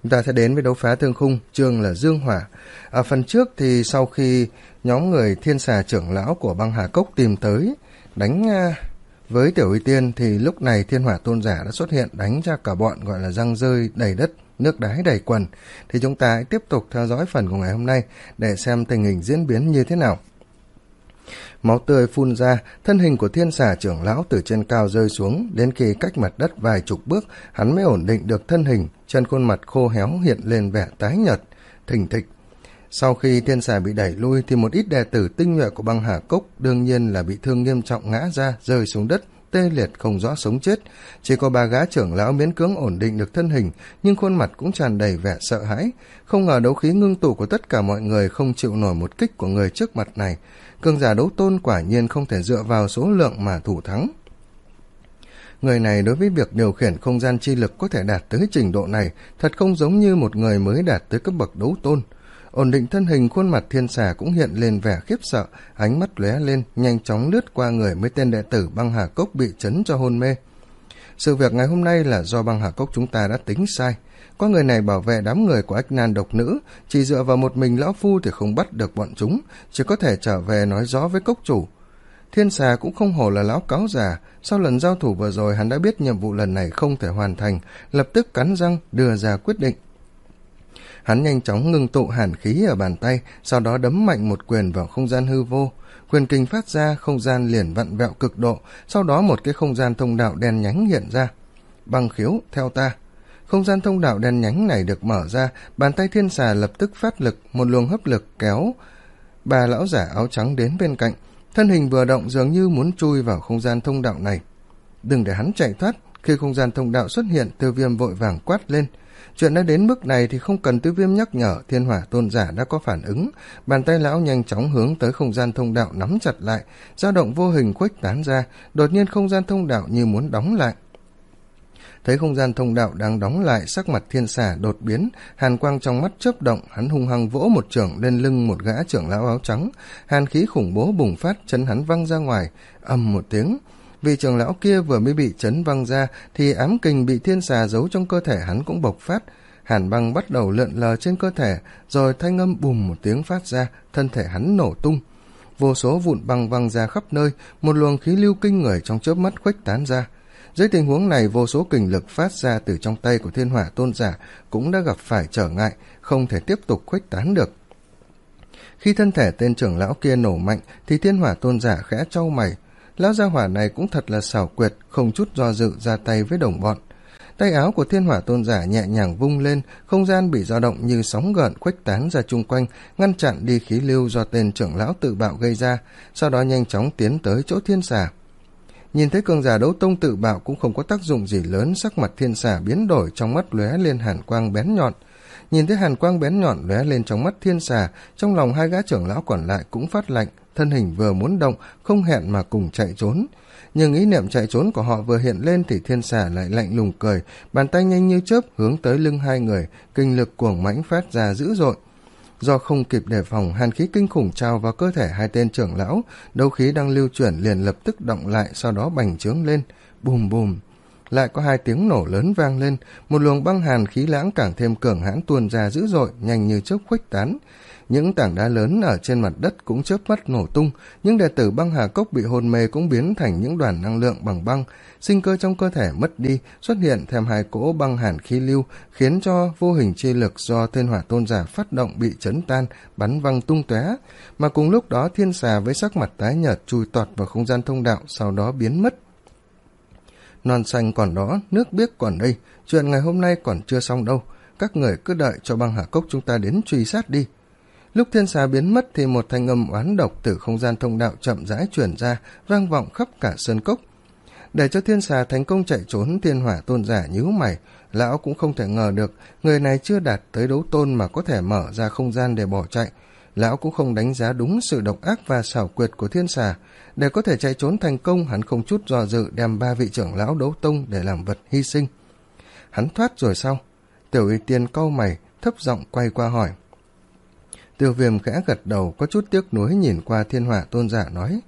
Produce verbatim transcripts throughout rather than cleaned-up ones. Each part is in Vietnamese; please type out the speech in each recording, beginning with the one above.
Chúng ta sẽ đến với đấu phá thương khung, chương là Dương Hỏa. Ở phần trước thì sau khi nhóm người Thiên Xà trưởng lão của băng Hà Cốc tìm tới đánh với Tiểu Uy Tiên thì lúc này Thiên Hỏa Tôn Giả đã xuất hiện đánh cho cả bọn gọi là răng rơi đầy đất, nước đái đầy quần. Thì chúng ta hãy tiếp tục theo dõi phần của ngày hôm nay để xem tình hình diễn biến như thế nào. Máu tươi phun ra, thân hình của Thiên Xà trưởng lão từ trên cao rơi xuống, đến khi cách mặt đất vài chục bước, hắn mới ổn định được thân hình, trên khuôn mặt khô héo hiện lên vẻ tái nhợt, thình thịch. Sau khi Thiên Xà bị đẩy lui thì một ít đệ tử tinh nhuệ của băng Hà Cốc đương nhiên là bị thương nghiêm trọng ngã ra, rơi xuống đất, tê liệt không rõ sống chết. Chỉ có ba gã trưởng lão miễn cưỡng ổn định được thân hình, nhưng khuôn mặt cũng tràn đầy vẻ sợ hãi. Không ngờ đấu khí ngưng tụ của tất cả mọi người không chịu nổi một kích của người trước mặt này. Cường giả đấu tôn quả nhiên không thể dựa vào số lượng mà thủ thắng. Người này đối với việc điều khiển không gian chi lực có thể đạt tới trình độ này, thật không giống như một người mới đạt tới cấp bậc đấu tôn. Ổn định thân hình, khuôn mặt Thiên Xà cũng hiện lên vẻ khiếp sợ, ánh mắt lóe lên, nhanh chóng lướt qua người mấy tên đệ tử băng Hà Cốc bị chấn cho hôn mê. Sự việc ngày hôm nay là do băng Hà Cốc chúng ta đã tính sai. Có người này bảo vệ đám người của Ách Nan độc nữ, chỉ dựa vào một mình lão phu thì không bắt được bọn chúng, chỉ có thể trở về nói rõ với cốc chủ. Thiên Xà cũng không hổ là lão cáo già, sau lần giao thủ vừa rồi hắn đã biết nhiệm vụ lần này không thể hoàn thành, lập tức cắn răng đưa ra quyết định. Hắn nhanh chóng ngưng tụ hàn khí ở bàn tay, sau đó đấm mạnh một quyền vào không gian hư vô. Quyền kình phát ra, không gian liền vặn vẹo cực độ, sau đó một cái không gian thông đạo đen nhánh hiện ra. Băng khiếu, theo ta. Không gian thông đạo đen nhánh này được mở ra, bàn tay Thiên Xà lập tức phát lực, một luồng hấp lực kéo ba lão giả áo trắng đến bên cạnh. Thân hình vừa động dường như muốn chui vào không gian thông đạo này. Đừng để hắn chạy thoát. Khi không gian thông đạo xuất hiện, Tiêu Viêm vội vàng quát lên. Chuyện đã đến mức này thì không cần Tiêu Viêm nhắc nhở, Thiên Hỏa Tôn Giả đã có phản ứng. Bàn tay lão nhanh chóng hướng tới không gian thông đạo nắm chặt lại, dao động vô hình khuếch tán ra, đột nhiên không gian thông đạo như muốn đóng lại. Thấy không gian thông đạo đang đóng lại, sắc mặt Thiên Xà đột biến, hàn quang trong mắt chớp động, hắn hung hăng vỗ một chưởng lên lưng một gã trưởng lão áo trắng, hàn khí khủng bố bùng phát, chân hắn văng ra ngoài, ầm một tiếng. Vì trưởng lão kia vừa mới bị chấn văng ra thì ám kình bị Thiên Xà giấu trong cơ thể hắn cũng bộc phát, hàn băng bắt đầu lượn lờ trên cơ thể, rồi thanh âm bùm một tiếng phát ra, thân thể hắn nổ tung. Vô số vụn băng văng ra khắp nơi, một luồng khí lưu kinh người trong chớp mắt khuếch tán ra. Dưới tình huống này, vô số kình lực phát ra từ trong tay của Thiên Hỏa Tôn Giả cũng đã gặp phải trở ngại, không thể tiếp tục khuếch tán được. Khi thân thể tên trưởng lão kia nổ mạnh thì Thiên Hỏa Tôn Giả khẽ chau mày. Lão gia hỏa này cũng thật là xảo quyệt, không chút do dự ra tay với đồng bọn. Tay áo của Thiên Hỏa Tôn Giả nhẹ nhàng vung lên, không gian bị dao động như sóng gợn khuếch tán ra chung quanh, ngăn chặn đi khí lưu do tên trưởng lão tự bạo gây ra, sau đó nhanh chóng tiến tới chỗ Thiên Xà. Nhìn thấy cường giả đấu tông tự bạo cũng không có tác dụng gì lớn, sắc mặt Thiên Xà biến đổi, trong mắt lóe lên hàn quang bén nhọn. Nhìn thấy hàn quang bén nhọn lóe lên trong mắt Thiên Xà, trong lòng hai gã trưởng lão còn lại cũng phát lạnh, thân hình vừa muốn động, không hẹn mà cùng chạy trốn. Nhưng ý niệm chạy trốn của họ vừa hiện lên thì Thiên Xà lại lạnh lùng cười, bàn tay nhanh như chớp hướng tới lưng hai người, kinh lực cuồng mãnh phát ra dữ dội. Do không kịp đề phòng, hàn khí kinh khủng trào vào cơ thể hai tên trưởng lão, đấu khí đang lưu chuyển liền lập tức động lại, sau đó bành trướng lên, bùm bùm. Lại có hai tiếng nổ lớn vang lên, một luồng băng hàn khí lãng càng thêm cường hãn tuôn ra dữ dội, nhanh như chớp khuếch tán. Những tảng đá lớn ở trên mặt đất cũng chớp mắt nổ tung, những đệ tử băng Hà Cốc bị hôn mê cũng biến thành những đoàn năng lượng bằng băng, sinh cơ trong cơ thể mất đi, xuất hiện thêm hai cỗ băng hàn khí lưu, khiến cho vô hình chi lực do Thiên Hỏa Tôn Giả phát động bị chấn tan, bắn văng tung tóe. Mà cùng lúc đó Thiên Xà với sắc mặt tái nhợt chui tọt vào không gian thông đạo, sau đó biến mất. Non xanh còn đó, nước biếc còn đây, chuyện ngày hôm nay còn chưa xong đâu, các người cứ đợi cho băng Hà Cốc chúng ta đến truy sát đi. Lúc Thiên Xà biến mất thì một thanh âm oán độc từ không gian thông đạo chậm rãi truyền ra, vang vọng khắp cả sơn cốc. Để cho Thiên Xà thành công chạy trốn, Thiên Hỏa Tôn Giả nhíu mày, lão cũng không thể ngờ được người này chưa đạt tới đấu tôn mà có thể mở ra không gian để bỏ chạy. Lão cũng không đánh giá đúng sự độc ác và xảo quyệt của Thiên Xà. Để có thể chạy trốn thành công, hắn không chút do dự đem ba vị trưởng lão đấu tông để làm vật hy sinh. Hắn thoát rồi sao? Tiểu Uy Tiên cau mày, thấp giọng quay qua hỏi. Tiêu Viêm khẽ gật đầu, có chút tiếc nuối nhìn qua Thiên Hỏa Tôn Giả nói,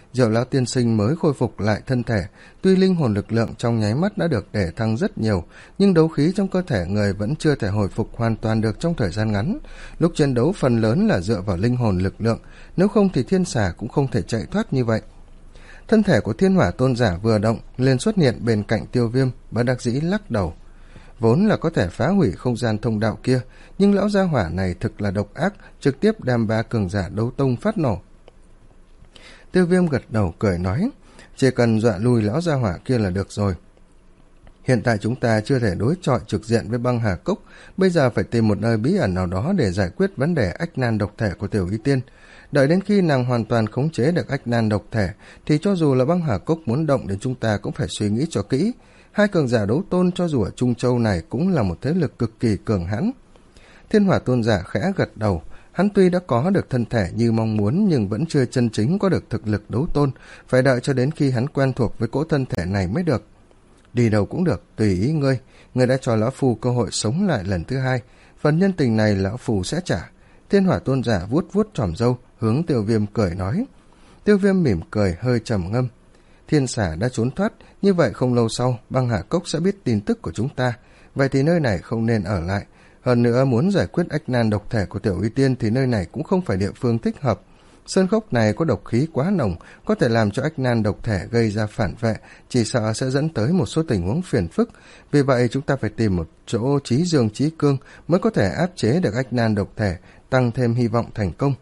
Diệu lão tiên sinh mới khôi phục lại thân thể, tuy linh hồn lực lượng trong nháy mắt đã được để thăng rất nhiều, nhưng đấu khí trong cơ thể người vẫn chưa thể hồi phục hoàn toàn được trong thời gian ngắn. Lúc chiến đấu phần lớn là dựa vào linh hồn lực lượng, nếu không thì thiên xà cũng không thể chạy thoát như vậy. Thân thể của Thiên Hỏa tôn giả vừa động, liền xuất hiện bên cạnh Tiêu Viêm, bất đắc dĩ lắc đầu. Vốn là có thể phá hủy không gian thông đạo kia, nhưng lão gia hỏa này thực là độc ác, trực tiếp đem ba cường giả đấu tông phát nổ. Tiêu Viêm gật đầu cười nói, chỉ cần dọa lui lão gia hỏa kia là được rồi. Hiện tại chúng ta chưa thể đối chọi trực diện với băng hà cốc, bây giờ phải tìm một nơi bí ẩn nào đó để giải quyết vấn đề ách nan độc thể của Tiểu Y Tiên. Đợi đến khi nàng hoàn toàn khống chế được ách nan độc thể, thì cho dù là băng hà cốc muốn động đến chúng ta cũng phải suy nghĩ cho kỹ. Hai cường giả đấu tôn cho dù ở Trung Châu này cũng là một thế lực cực kỳ cường hãn. Thiên Hỏa tôn giả khẽ gật đầu, hắn tuy đã có được thân thể như mong muốn nhưng vẫn chưa chân chính có được thực lực đấu tôn, phải đợi cho đến khi hắn quen thuộc với cỗ thân thể này mới được. Đi đâu cũng được, tùy ý ngươi, ngươi đã cho lão phù cơ hội sống lại lần thứ hai, phần nhân tình này lão phù sẽ trả. Thiên Hỏa tôn giả vuốt vuốt tròm râu, hướng Tiêu Viêm cười nói. Tiêu Viêm mỉm cười hơi trầm ngâm. Thiên xà đã trốn thoát, như vậy không lâu sau băng hà cốc sẽ biết tin tức của chúng ta, vậy thì nơi này không nên ở lại. Hơn nữa muốn giải quyết ách nan độc thể của Tiểu Y Tiên thì nơi này cũng không phải địa phương thích hợp. Sơn cốc này có độc khí quá nồng, có thể làm cho ách nan độc thể gây ra phản vệ, chỉ sợ sẽ dẫn tới một số tình huống phiền phức. Vì vậy chúng ta phải tìm một chỗ trí dương trí cương mới có thể áp chế được ách nan độc thể, tăng thêm hy vọng thành công.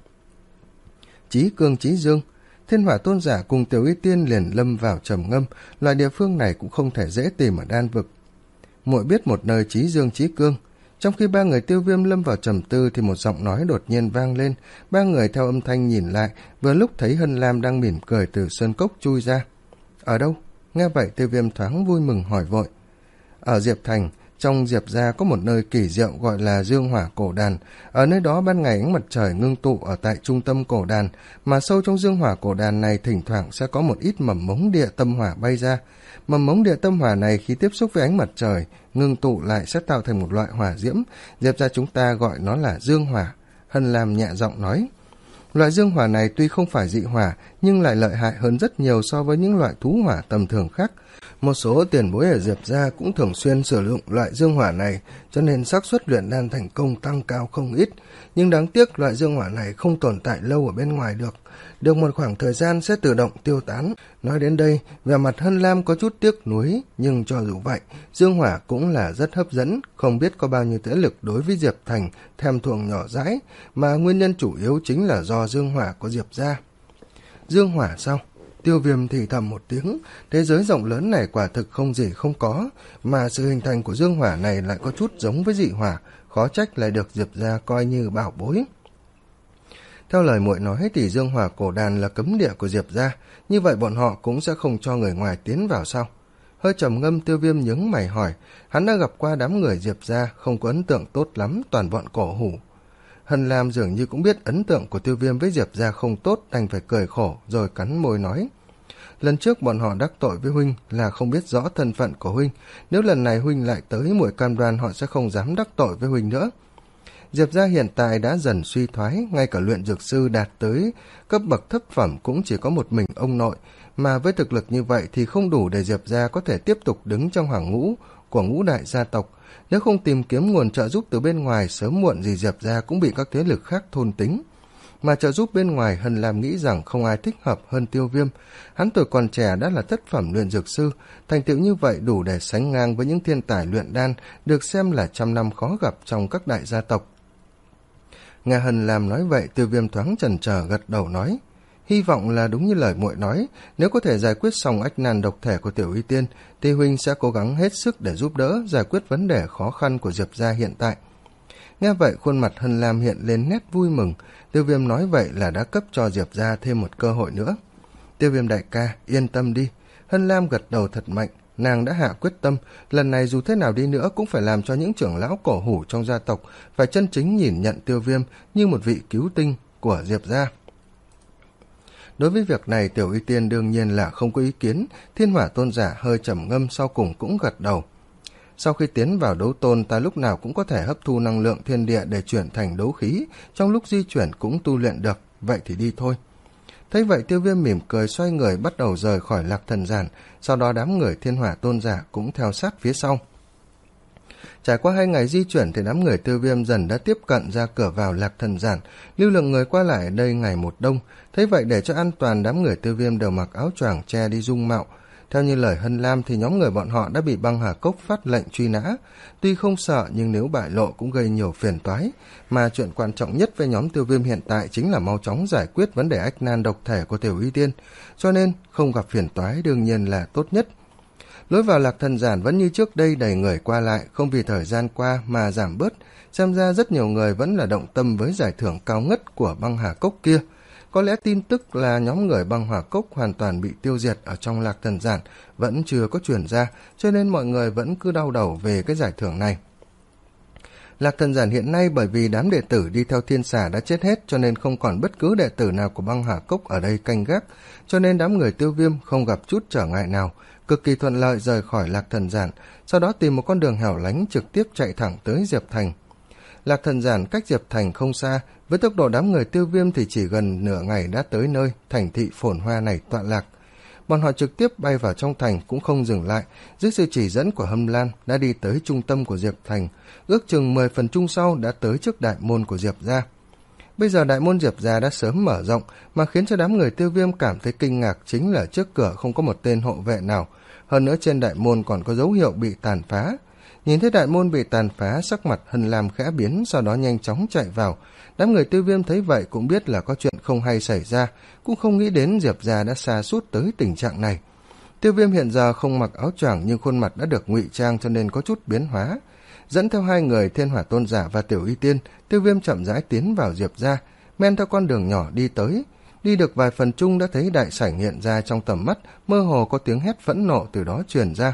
Trí cương trí dương, Thiên Hỏa tôn giả cùng Tiểu Y Tiên liền lâm vào trầm ngâm, loại địa phương này cũng không thể dễ tìm ở đan vực. Muội biết một nơi trí dương trí cương. Trong khi ba người Tiêu Viêm lâm vào trầm tư thì một giọng nói đột nhiên vang lên, ba người theo âm thanh nhìn lại, vừa lúc thấy Hân Lam đang mỉm cười từ sơn cốc chui ra. Ở đâu? Nghe vậy Tiêu Viêm thoáng vui mừng hỏi vội. Ở Diệp Thành, trong Diệp gia có một nơi kỳ diệu gọi là Dương Hỏa Cổ Đàn. Ở nơi đó ban ngày ánh mặt trời ngưng tụ ở tại trung tâm cổ đàn, mà sâu trong Dương Hỏa Cổ Đàn này thỉnh thoảng sẽ có một ít mầm mống địa tâm hỏa bay ra. Mầm mống địa tâm hỏa này khi tiếp xúc với ánh mặt trời ngưng tụ lại sẽ tạo thành một loại hỏa diễm, Diệp gia chúng ta gọi nó là Dương Hỏa. Hân Lam nhẹ giọng nói. Loại dương hỏa này tuy không phải dị hỏa nhưng lại lợi hại hơn rất nhiều so với những loại thú hỏa tầm thường khác. Một số tiền bối ở Diệp gia cũng thường xuyên sử dụng loại dương hỏa này, cho nên xác suất luyện đan thành công tăng cao không ít. Nhưng đáng tiếc loại dương hỏa này không tồn tại lâu ở bên ngoài được, được một khoảng thời gian sẽ tự động tiêu tán. Nói đến đây, vẻ mặt Hân Lam có chút tiếc nuối, nhưng cho dù vậy, dương hỏa cũng là rất hấp dẫn, không biết có bao nhiêu thế lực đối với Diệp Thành thèm thuồng nhỏ dãi, mà nguyên nhân chủ yếu chính là do dương hỏa của Diệp gia. Dương hỏa sao? Tiêu Viêm thì thầm một tiếng, thế giới rộng lớn này quả thực không gì không có, mà sự hình thành của dương hỏa này lại có chút giống với dị hỏa, khó trách lại được Diệp gia coi như bảo bối. Theo lời muội nói thì Dương Hỏa Cổ Đàn là cấm địa của Diệp gia, như vậy bọn họ cũng sẽ không cho người ngoài tiến vào sao? Hơi trầm ngâm, Tiêu Viêm nhướng mày hỏi, hắn đã gặp qua đám người Diệp gia, không có ấn tượng tốt lắm, toàn bọn cổ hủ. Hân Lam dường như cũng biết ấn tượng của Tiêu Viêm với Diệp gia không tốt, đành phải cười khổ rồi cắn môi nói, lần trước bọn họ đắc tội với huynh là không biết rõ thân phận của huynh, nếu lần này huynh lại tới, muội cam đoan họ sẽ không dám đắc tội với huynh nữa. Diệp gia hiện tại đã dần suy thoái, ngay cả luyện dược sư đạt tới cấp bậc thấp phẩm cũng chỉ có một mình ông nội, mà với thực lực như vậy thì không đủ để Diệp gia có thể tiếp tục đứng trong hàng ngũ của ngũ đại gia tộc. Nếu không tìm kiếm nguồn trợ giúp từ bên ngoài, sớm muộn gì Diệp gia cũng bị các thế lực khác thôn tính. Mà trợ giúp bên ngoài, Hân Lam nghĩ rằng không ai thích hợp hơn Tiêu Viêm. Hắn tuổi còn trẻ đã là thất phẩm luyện dược sư, thành tựu như vậy đủ để sánh ngang với những thiên tài luyện đan được xem là trăm năm khó gặp trong các đại gia tộc. Nghe Hân Lam nói vậy, Tiêu Viêm thoáng chần chờ gật đầu nói, hy vọng là đúng như lời muội nói, nếu có thể giải quyết xong ách nan độc thể của Tiểu Y Tiên thì huynh sẽ cố gắng hết sức để giúp đỡ giải quyết vấn đề khó khăn của Diệp gia hiện tại. Nghe vậy, khuôn mặt Hân Lam hiện lên nét vui mừng. Tiêu Viêm nói vậy là đã cấp cho Diệp gia thêm một cơ hội nữa. Tiêu Viêm đại ca, yên tâm đi. Hân Lam gật đầu thật mạnh, nàng đã hạ quyết tâm, lần này dù thế nào đi nữa cũng phải làm cho những trưởng lão cổ hủ trong gia tộc phải chân chính nhìn nhận Tiêu Viêm như một vị cứu tinh của Diệp gia. Đối với việc này, Tiểu Y Tiên đương nhiên là không có ý kiến. Thiên Hỏa tôn giả hơi trầm ngâm, sau cùng cũng gật đầu. Sau khi tiến vào đấu tôn, ta lúc nào cũng có thể hấp thu năng lượng thiên địa để chuyển thành đấu khí, trong lúc di chuyển cũng tu luyện được, vậy thì đi thôi. Thấy vậy Tiêu Viêm mỉm cười xoay người bắt đầu rời khỏi Lạc Thần Giản, sau đó đám người Thiên Hỏa Tôn giả cũng theo sát phía sau. Trải qua hai ngày di chuyển thì đám người Tiêu Viêm dần đã tiếp cận ra cửa vào Lạc Thần Giản, lưu lượng người qua lại ở đây ngày một đông. Thấy vậy để cho an toàn, đám người Tiêu Viêm đều mặc áo choàng che đi dung mạo. Theo như lời Hân Lam thì nhóm người bọn họ đã bị Băng Hà Cốc phát lệnh truy nã. Tuy không sợ nhưng nếu bại lộ cũng gây nhiều phiền toái, mà chuyện quan trọng nhất với nhóm Tiêu Viêm hiện tại chính là mau chóng giải quyết vấn đề ách nan độc thể của Tiểu Y Tiên, cho nên không gặp phiền toái đương nhiên là tốt nhất. Lối vào Lạc Thần Giản vẫn như trước đây đầy người qua lại, không vì thời gian qua mà giảm bớt, xem ra rất nhiều người vẫn là động tâm với giải thưởng cao ngất của Băng Hà Cốc kia. Có lẽ tin tức là nhóm người Băng Hà Cốc hoàn toàn bị tiêu diệt ở trong Lạc Thần Giản vẫn chưa có truyền ra, cho nên mọi người vẫn cứ đau đầu về cái giải thưởng này. Lạc Thần Giản hiện nay bởi vì đám đệ tử đi theo Thiên Xà đã chết hết, cho nên không còn bất cứ đệ tử nào của Băng Hà Cốc ở đây canh gác, cho nên đám người Tiêu Viêm không gặp chút trở ngại nào, cực kỳ thuận lợi rời khỏi Lạc Thần Giản, sau đó tìm một con đường hẻo lánh trực tiếp chạy thẳng tới Diệp Thành. Lạc Thần Giản cách Diệp Thành không xa, với tốc độ đám người Tiêu Viêm thì chỉ gần nửa ngày đã tới nơi thành thị phồn hoa này tọa lạc. Bọn họ trực tiếp bay vào trong thành cũng không dừng lại, dưới sự chỉ dẫn của Hâm Lan đã đi tới trung tâm của Diệp Thành, ước chừng mười phần chung sau đã tới trước đại môn của Diệp gia. Bây giờ đại môn Diệp gia đã sớm mở rộng, mà khiến cho đám người Tiêu Viêm cảm thấy kinh ngạc chính là trước cửa không có một tên hộ vệ nào, hơn nữa trên đại môn còn có dấu hiệu bị tàn phá. Nhìn thấy đại môn bị tàn phá, sắc mặt Hân Lam khẽ biến, sau đó nhanh chóng chạy vào. Đám người Tiêu Viêm thấy vậy cũng biết là có chuyện không hay xảy ra, cũng không nghĩ đến Diệp gia đã sa sút tới tình trạng này. Tiêu Viêm hiện giờ không mặc áo choàng nhưng khuôn mặt đã được ngụy trang cho nên có chút biến hóa. Dẫn theo hai người Thiên Hỏa Tôn giả và Tiểu Y Tiên, Tiêu Viêm chậm rãi tiến vào Diệp gia, men theo con đường nhỏ đi tới. Đi được vài phần chung đã thấy đại sảnh hiện ra trong tầm mắt, mơ hồ có tiếng hét phẫn nộ từ đó truyền ra.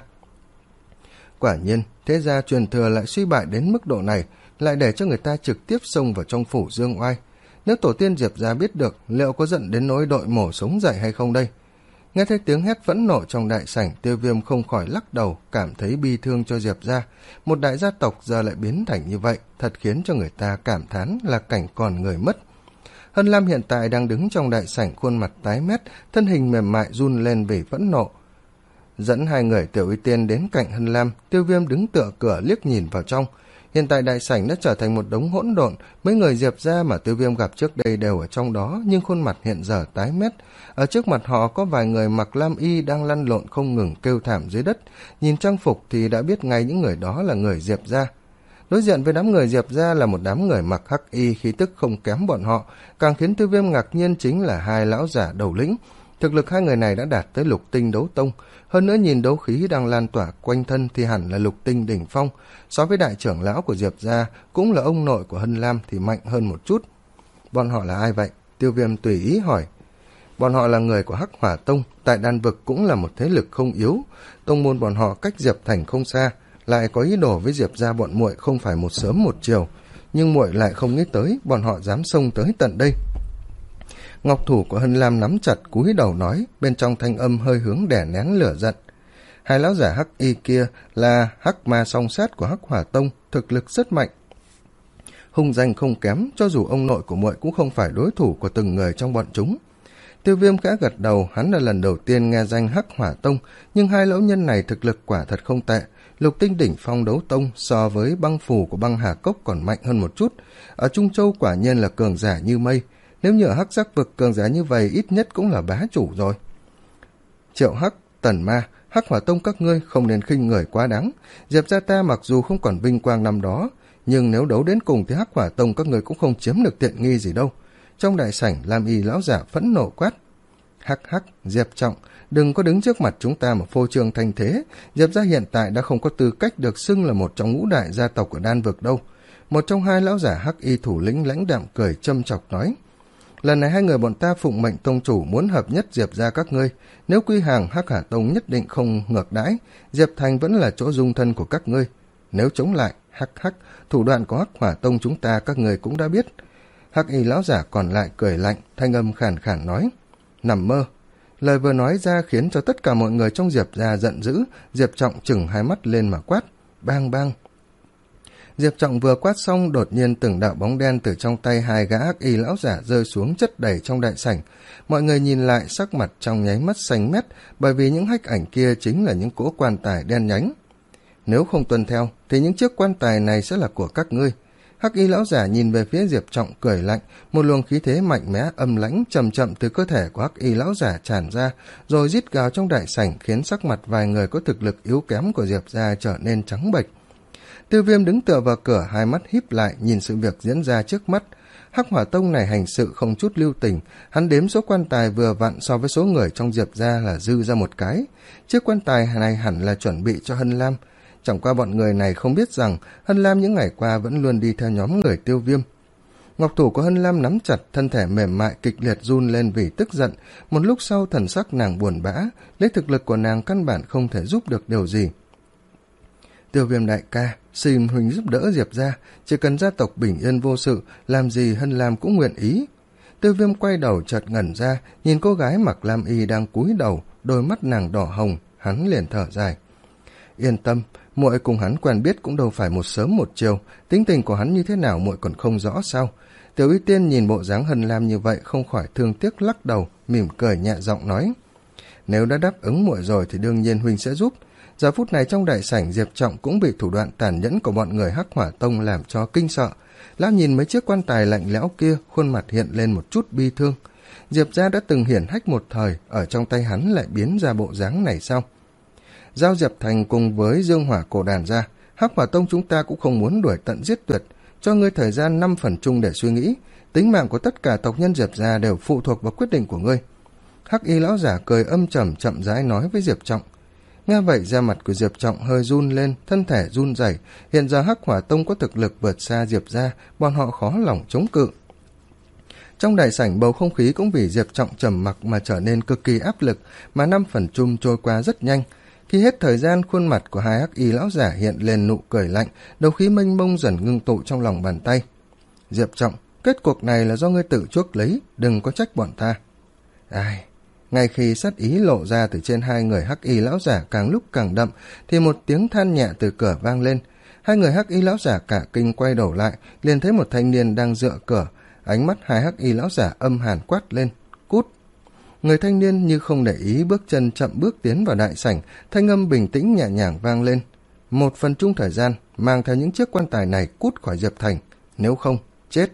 Quả nhiên, thế gia truyền thừa lại suy bại đến mức độ này, lại để cho người ta trực tiếp xông vào trong phủ Dương Oai. Nếu tổ tiên Diệp gia biết được, liệu có giận đến nỗi đội mổ sống dậy hay không đây? Nghe thấy tiếng hét phẫn nộ trong đại sảnh, Tiêu Viêm không khỏi lắc đầu, cảm thấy bi thương cho Diệp gia. Một đại gia tộc giờ lại biến thành như vậy, thật khiến cho người ta cảm thán là cảnh còn người mất. Hân Lam hiện tại đang đứng trong đại sảnh, khuôn mặt tái mét, thân hình mềm mại run lên vì phẫn nộ. Dẫn hai người Tiểu Y Tiên đến cạnh Hân Lam, Tiêu Viêm đứng tựa cửa liếc nhìn vào trong. Hiện tại đại sảnh đã trở thành một đống hỗn độn, mấy người Diệp gia mà Tiêu Viêm gặp trước đây đều ở trong đó, nhưng khuôn mặt hiện giờ tái mét. Ở trước mặt họ có vài người mặc lam y đang lăn lộn không ngừng kêu thảm dưới đất, nhìn trang phục thì đã biết ngay những người đó là người Diệp gia. Đối diện với đám người Diệp gia là một đám người mặc hắc y khí tức không kém bọn họ, càng khiến Tiêu Viêm ngạc nhiên chính là hai lão giả đầu lĩnh. Thực lực hai người này đã đạt tới lục tinh đấu tông, hơn nữa nhìn đấu khí đang lan tỏa quanh thân thì hẳn là lục tinh đỉnh phong, so với đại trưởng lão của Diệp gia cũng là ông nội của Hân Lam thì mạnh hơn một chút. Bọn họ là ai vậy? Tiêu Viêm tùy ý hỏi. Bọn họ là người của Hắc Hỏa Tông, tại Đan Vực cũng là một thế lực không yếu, tông môn bọn họ cách Diệp Thành không xa, lại có ý đồ với Diệp gia bọn muội không phải một sớm một chiều, nhưng muội lại không nghĩ tới bọn họ dám xông tới tận đây. Ngọc thủ của Hân Lam nắm chặt cúi đầu nói, bên trong thanh âm hơi hướng đè nén lửa giận. Hai lão giả hắc y kia là hắc ma song sát của Hắc Hỏa Tông, thực lực rất mạnh, hung danh không kém, cho dù ông nội của muội cũng không phải đối thủ của từng người trong bọn chúng. Tiêu Viêm khẽ gật đầu, hắn là lần đầu tiên nghe danh Hắc Hỏa Tông, nhưng hai lão nhân này thực lực quả thật không tệ. Lục tinh đỉnh phong đấu tông so với băng phù của Băng Hà Cốc còn mạnh hơn một chút. Ở Trung Châu quả nhiên là cường giả như mây. Nếu như ở Hắc Giác Vực cường giả như vậy ít nhất cũng là bá chủ rồi. Triệu Hắc, Tần Ma, Hắc Hỏa Tông các ngươi không nên khinh người quá đáng. Diệp gia ta mặc dù không còn vinh quang năm đó, nhưng nếu đấu đến cùng thì Hắc Hỏa Tông các ngươi cũng không chiếm được tiện nghi gì đâu. Trong đại sảnh, Lam Y lão giả phẫn nộ quát. Hắc hắc, Diệp Trọng, đừng có đứng trước mặt chúng ta mà phô trương thanh thế. Diệp gia hiện tại đã không có tư cách được xưng là một trong ngũ đại gia tộc của Đan Vực đâu. Một trong hai lão giả hắc y thủ lĩnh lãnh đạm cười châm chọc nói. Lần này hai người bọn ta phụng mệnh tông chủ muốn hợp nhất Diệp gia các ngươi. Nếu quy hàng, Hắc Hà Tông nhất định không ngược đãi. Diệp Thành vẫn là chỗ dung thân của các ngươi. Nếu chống lại, hắc hắc, thủ đoạn của Hắc Hỏa Tông chúng ta các ngươi cũng đã biết. Hắc y lão giả còn lại cười lạnh, thanh âm khàn khàn nói. Nằm mơ. Lời vừa nói ra khiến cho tất cả mọi người trong Diệp gia giận dữ. Diệp Trọng chừng hai mắt lên mà quát. Bang bang. Diệp Trọng vừa quát xong, đột nhiên từng đạo bóng đen từ trong tay hai gã hắc y lão giả rơi xuống chất đầy trong đại sảnh. Mọi người nhìn lại, sắc mặt trong nháy mắt xanh mét, bởi vì những hắc ảnh kia chính là những cỗ quan tài đen nhánh. Nếu không tuân theo thì những chiếc quan tài này sẽ là của các ngươi. Hắc y lão giả nhìn về phía Diệp Trọng cười lạnh, một luồng khí thế mạnh mẽ âm lãnh chậm chậm từ cơ thể của hắc y lão giả tràn ra, rồi rít gào trong đại sảnh, khiến sắc mặt vài người có thực lực yếu kém của Diệp gia trở nên trắng bệch. Tiêu Viêm đứng tựa vào cửa, hai mắt híp lại nhìn sự việc diễn ra trước mắt. Hắc Hỏa Tông này hành sự không chút lưu tình, hắn đếm số quan tài vừa vặn so với số người trong Diệp gia là dư ra một cái. Chiếc quan tài này hẳn là chuẩn bị cho Hân Lam. Chẳng qua bọn người này không biết rằng Hân Lam những ngày qua vẫn luôn đi theo nhóm người Tiêu Viêm. Ngọc thủ của Hân Lam nắm chặt, thân thể mềm mại kịch liệt run lên vì tức giận. Một lúc sau thần sắc nàng buồn bã, lấy thực lực của nàng căn bản không thể giúp được điều gì. Tiêu Viêm đại ca, xin huynh giúp đỡ Diệp gia, chỉ cần gia tộc bình yên vô sự, làm gì Hân Lam cũng nguyện ý. Tiêu Viêm quay đầu chợt ngẩn ra, nhìn cô gái mặc lam y đang cúi đầu, đôi mắt nàng đỏ hồng, hắn liền thở dài. Yên tâm, muội cùng hắn quen biết cũng đâu phải một sớm một chiều, tính tình của hắn như thế nào muội còn không rõ sao? Tiểu Y Tiên nhìn bộ dáng Hân Lam như vậy không khỏi thương tiếc lắc đầu, mỉm cười nhẹ giọng nói: Nếu đã đáp ứng muội rồi thì đương nhiên huynh sẽ giúp. Giờ phút này trong đại sảnh, Diệp Trọng cũng bị thủ đoạn tàn nhẫn của bọn người Hắc Hỏa Tông làm cho kinh sợ. Lão nhìn mấy chiếc quan tài lạnh lẽo kia, khuôn mặt hiện lên một chút bi thương. Diệp gia đã từng hiển hách một thời, ở trong tay hắn lại biến ra bộ dáng này sao? Giao Diệp Thành cùng với Dương Hỏa Cổ Đàn ra, Hắc Hỏa Tông chúng ta cũng không muốn đuổi tận giết tuyệt, cho ngươi thời gian năm phần chung để suy nghĩ, tính mạng của tất cả tộc nhân Diệp gia đều phụ thuộc vào quyết định của ngươi. Hắc y lão giả cười âm trầm chậm rãi nói với Diệp Trọng. Nghe vậy, da mặt của Diệp Trọng hơi run lên, thân thể run rẩy. Hiện giờ Hắc Hỏa Tông có thực lực vượt xa Diệp gia, bọn họ khó lòng chống cự. Trong đại sảnh, bầu không khí cũng vì Diệp Trọng trầm mặc mà trở nên cực kỳ áp lực, mà năm phần chung trôi qua rất nhanh. Khi hết thời gian, khuôn mặt của hai hắc y lão giả hiện lên nụ cười lạnh, đầu khí mênh mông dần ngưng tụ trong lòng bàn tay. Diệp Trọng, kết cuộc này là do ngươi tự chuốc lấy, đừng có trách bọn ta. Ai... Ngay khi sát ý lộ ra từ trên hai người hắc y lão giả càng lúc càng đậm, thì một tiếng than nhẹ từ cửa vang lên. Hai người hắc y lão giả cả kinh quay đầu lại, liền thấy một thanh niên đang dựa cửa. Ánh mắt hai hắc y lão giả âm hàn quát lên: Cút! Người thanh niên như không để ý, bước chân chậm bước tiến vào đại sảnh, thanh âm bình tĩnh nhẹ nhàng vang lên: Một phần chung thời gian, mang theo những chiếc quan tài này cút khỏi Diệp Thành, nếu không, chết!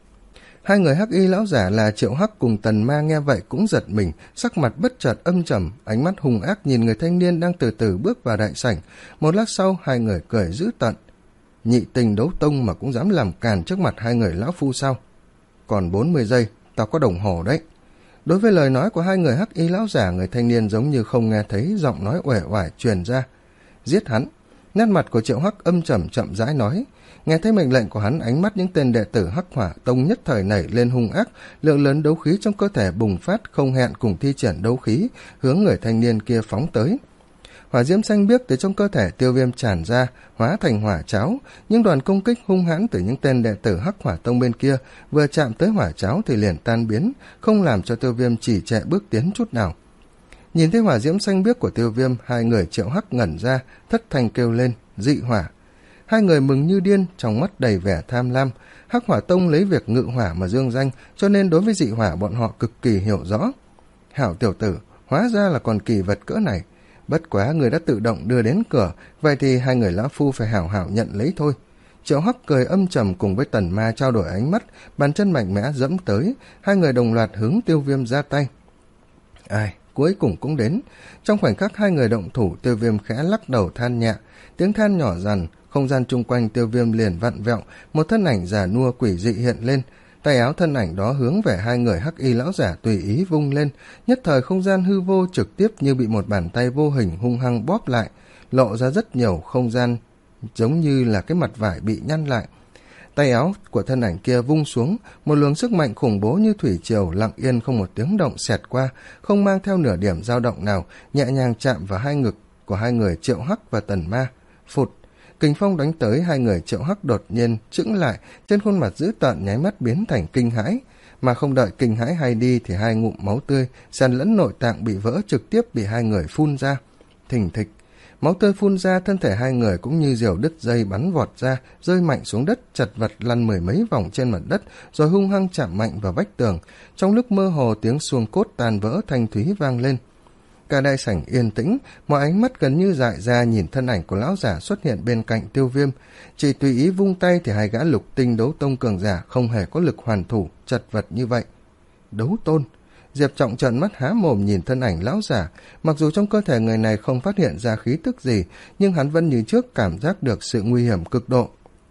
Hai người hắc y lão giả là Triệu Hắc cùng Tần Ma nghe vậy cũng giật mình, sắc mặt bất chợt âm trầm, ánh mắt hung ác nhìn người thanh niên đang từ từ bước vào đại sảnh. Một lát sau, hai người cười dữ tợn: Nhị tình đấu tông mà cũng dám làm càn trước mặt hai người lão phu sao? Còn bốn mươi giây, tao có đồng hồ đấy. Đối với lời nói của hai người hắc y lão giả, người thanh niên giống như không nghe thấy, giọng nói uể oải truyền ra: Giết hắn! Nét mặt của Triệu Hắc âm trầm chậm rãi nói. Nghe thấy mệnh lệnh của hắn, ánh mắt những tên đệ tử Hắc Hỏa Tông nhất thời nảy lên hung ác, lượng lớn đấu khí trong cơ thể bùng phát, không hẹn cùng thi triển đấu khí, hướng người thanh niên kia phóng tới. Hỏa diễm xanh biếc từ trong cơ thể Tiêu Viêm tràn ra, hóa thành hỏa cháo, những đoàn công kích hung hãn từ những tên đệ tử Hắc Hỏa Tông bên kia vừa chạm tới hỏa cháo thì liền tan biến, không làm cho Tiêu Viêm chỉ trệ bước tiến chút nào. Nhìn thấy hỏa diễm xanh biếc của Tiêu Viêm, hai người Triệu Hắc ngẩn ra, thất thanh kêu lên: Dị hỏa! Hai người mừng như điên, trong mắt đầy vẻ tham lam. Hắc Hỏa Tông lấy việc ngự hỏa mà dương danh, cho nên đối với dị hỏa bọn họ cực kỳ hiểu rõ. Hảo tiểu tử, hóa ra là còn kỳ vật cỡ này. Bất quá người đã tự động đưa đến cửa, vậy thì hai người lão phu phải hảo hảo nhận lấy thôi. Triệu Hắc cười âm trầm cùng với Tần Ma trao đổi ánh mắt, bàn chân mạnh mẽ dẫm tới, hai người đồng loạt hướng Tiêu Viêm ra tay. Ai, cuối cùng cũng đến. Trong khoảnh khắc hai người động thủ, Tiêu Viêm khẽ lắc đầu than nhẹ, tiếng than nhỏ dần. Không gian chung quanh Tiêu Viêm liền vặn vẹo, một thân ảnh già nua quỷ dị hiện lên, tay áo thân ảnh đó hướng về hai người hắc y lão giả tùy ý vung lên, nhất thời không gian hư vô trực tiếp như bị một bàn tay vô hình hung hăng bóp lại, lộ ra rất nhiều không gian giống như là cái mặt vải bị nhăn lại. Tay áo của thân ảnh kia vung xuống, một luồng sức mạnh khủng bố như thủy triều lặng yên không một tiếng động xẹt qua, không mang theo nửa điểm dao động nào, nhẹ nhàng chạm vào hai ngực của hai người Triệu Hắc và Tần Ma. Phụt! Kình phong đánh tới, hai người Triệu Hắc đột nhiên chững lại, trên khuôn mặt dữ tợn nháy mắt biến thành kinh hãi, mà không đợi kinh hãi hay đi thì hai ngụm máu tươi xen lẫn nội tạng bị vỡ trực tiếp bị hai người phun ra. Thình thịch, Máu tươi phun ra, thân thể hai người cũng như diều đứt dây bắn vọt ra, rơi mạnh xuống đất, chật vật lăn mười mấy vòng trên mặt đất, rồi hung hăng chạm mạnh vào vách tường. Trong lúc mơ hồ, tiếng xương cốt tan vỡ thanh thúy vang lên. Cả đại sảnh yên tĩnh, mọi ánh mắt gần như dại ra nhìn thân ảnh của lão giả xuất hiện bên cạnh Tiêu Viêm. Chỉ tùy ý vung tay thì hai gã lục tinh đấu tông cường giả không hề có lực hoàn thủ, chật vật như vậy. Đấu tôn. Diệp Trọng trợn mắt há mồm nhìn thân ảnh lão giả, mặc dù trong cơ thể người này không phát hiện ra khí tức gì, nhưng hắn vẫn như trước cảm giác được sự nguy hiểm cực độ.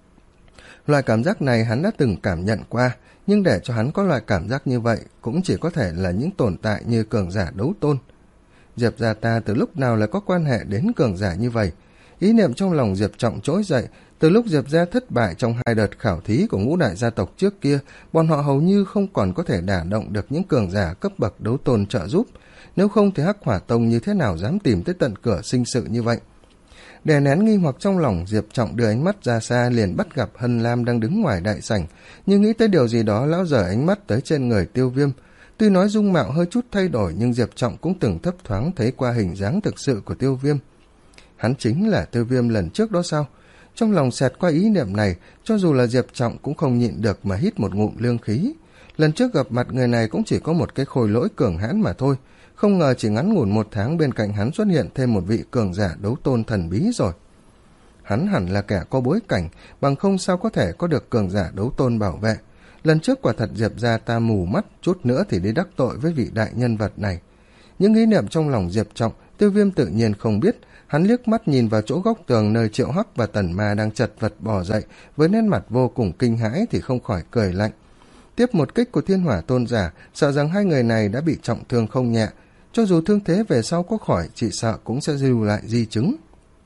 Loại cảm giác này hắn đã từng cảm nhận qua, nhưng để cho hắn có loại cảm giác như vậy cũng chỉ có thể là những tồn tại như cường giả đấu tôn. Diệp gia ta từ lúc nào lại có quan hệ đến cường giả như vậy? Ý niệm trong lòng Diệp Trọng trỗi dậy. Từ lúc Diệp gia thất bại trong hai đợt khảo thí của ngũ đại gia tộc trước kia, bọn họ hầu như không còn có thể đả động được những cường giả cấp bậc đấu tôn trợ giúp. Nếu không thì Hắc Hỏa Tông như thế nào dám tìm tới tận cửa sinh sự như vậy? Đè nén nghi hoặc trong lòng, Diệp Trọng đưa ánh mắt ra xa, liền bắt gặp Hân Lam đang đứng ngoài đại sảnh. Nhưng nghĩ tới điều gì đó, lão dở ánh mắt tới trên người Tiêu Viêm. Tuy nói dung mạo hơi chút thay đổi, nhưng Diệp Trọng cũng từng thấp thoáng thấy qua hình dáng thực sự của Tiêu Viêm. Hắn chính là Tiêu Viêm lần trước đó sao? Trong lòng xẹt qua ý niệm này, cho dù là Diệp Trọng cũng không nhịn được mà hít một ngụm lương khí. Lần trước gặp mặt người này cũng chỉ có một cái khôi lỗi cường hãn mà thôi, không ngờ chỉ ngắn ngủn một tháng bên cạnh hắn xuất hiện thêm một vị cường giả đấu tôn thần bí rồi. Hắn hẳn là kẻ có bối cảnh, bằng không sao có thể có được cường giả đấu tôn bảo vệ. Lần trước quả thật Diệp gia ta mù mắt, chút nữa thì đi đắc tội với vị đại nhân vật này. Những ý niệm trong lòng Diệp Trọng, Tiêu Viêm tự nhiên không biết. Hắn liếc mắt nhìn vào chỗ góc tường nơi Triệu Hắc và Tần Ma đang chật vật bò dậy, với nét mặt vô cùng kinh hãi thì không khỏi cười lạnh. Tiếp một kích của Thiên Hỏa tôn giả, sợ rằng hai người này đã bị trọng thương không nhẹ. Cho dù thương thế về sau có khỏi, chỉ sợ cũng sẽ lưu lại di chứng.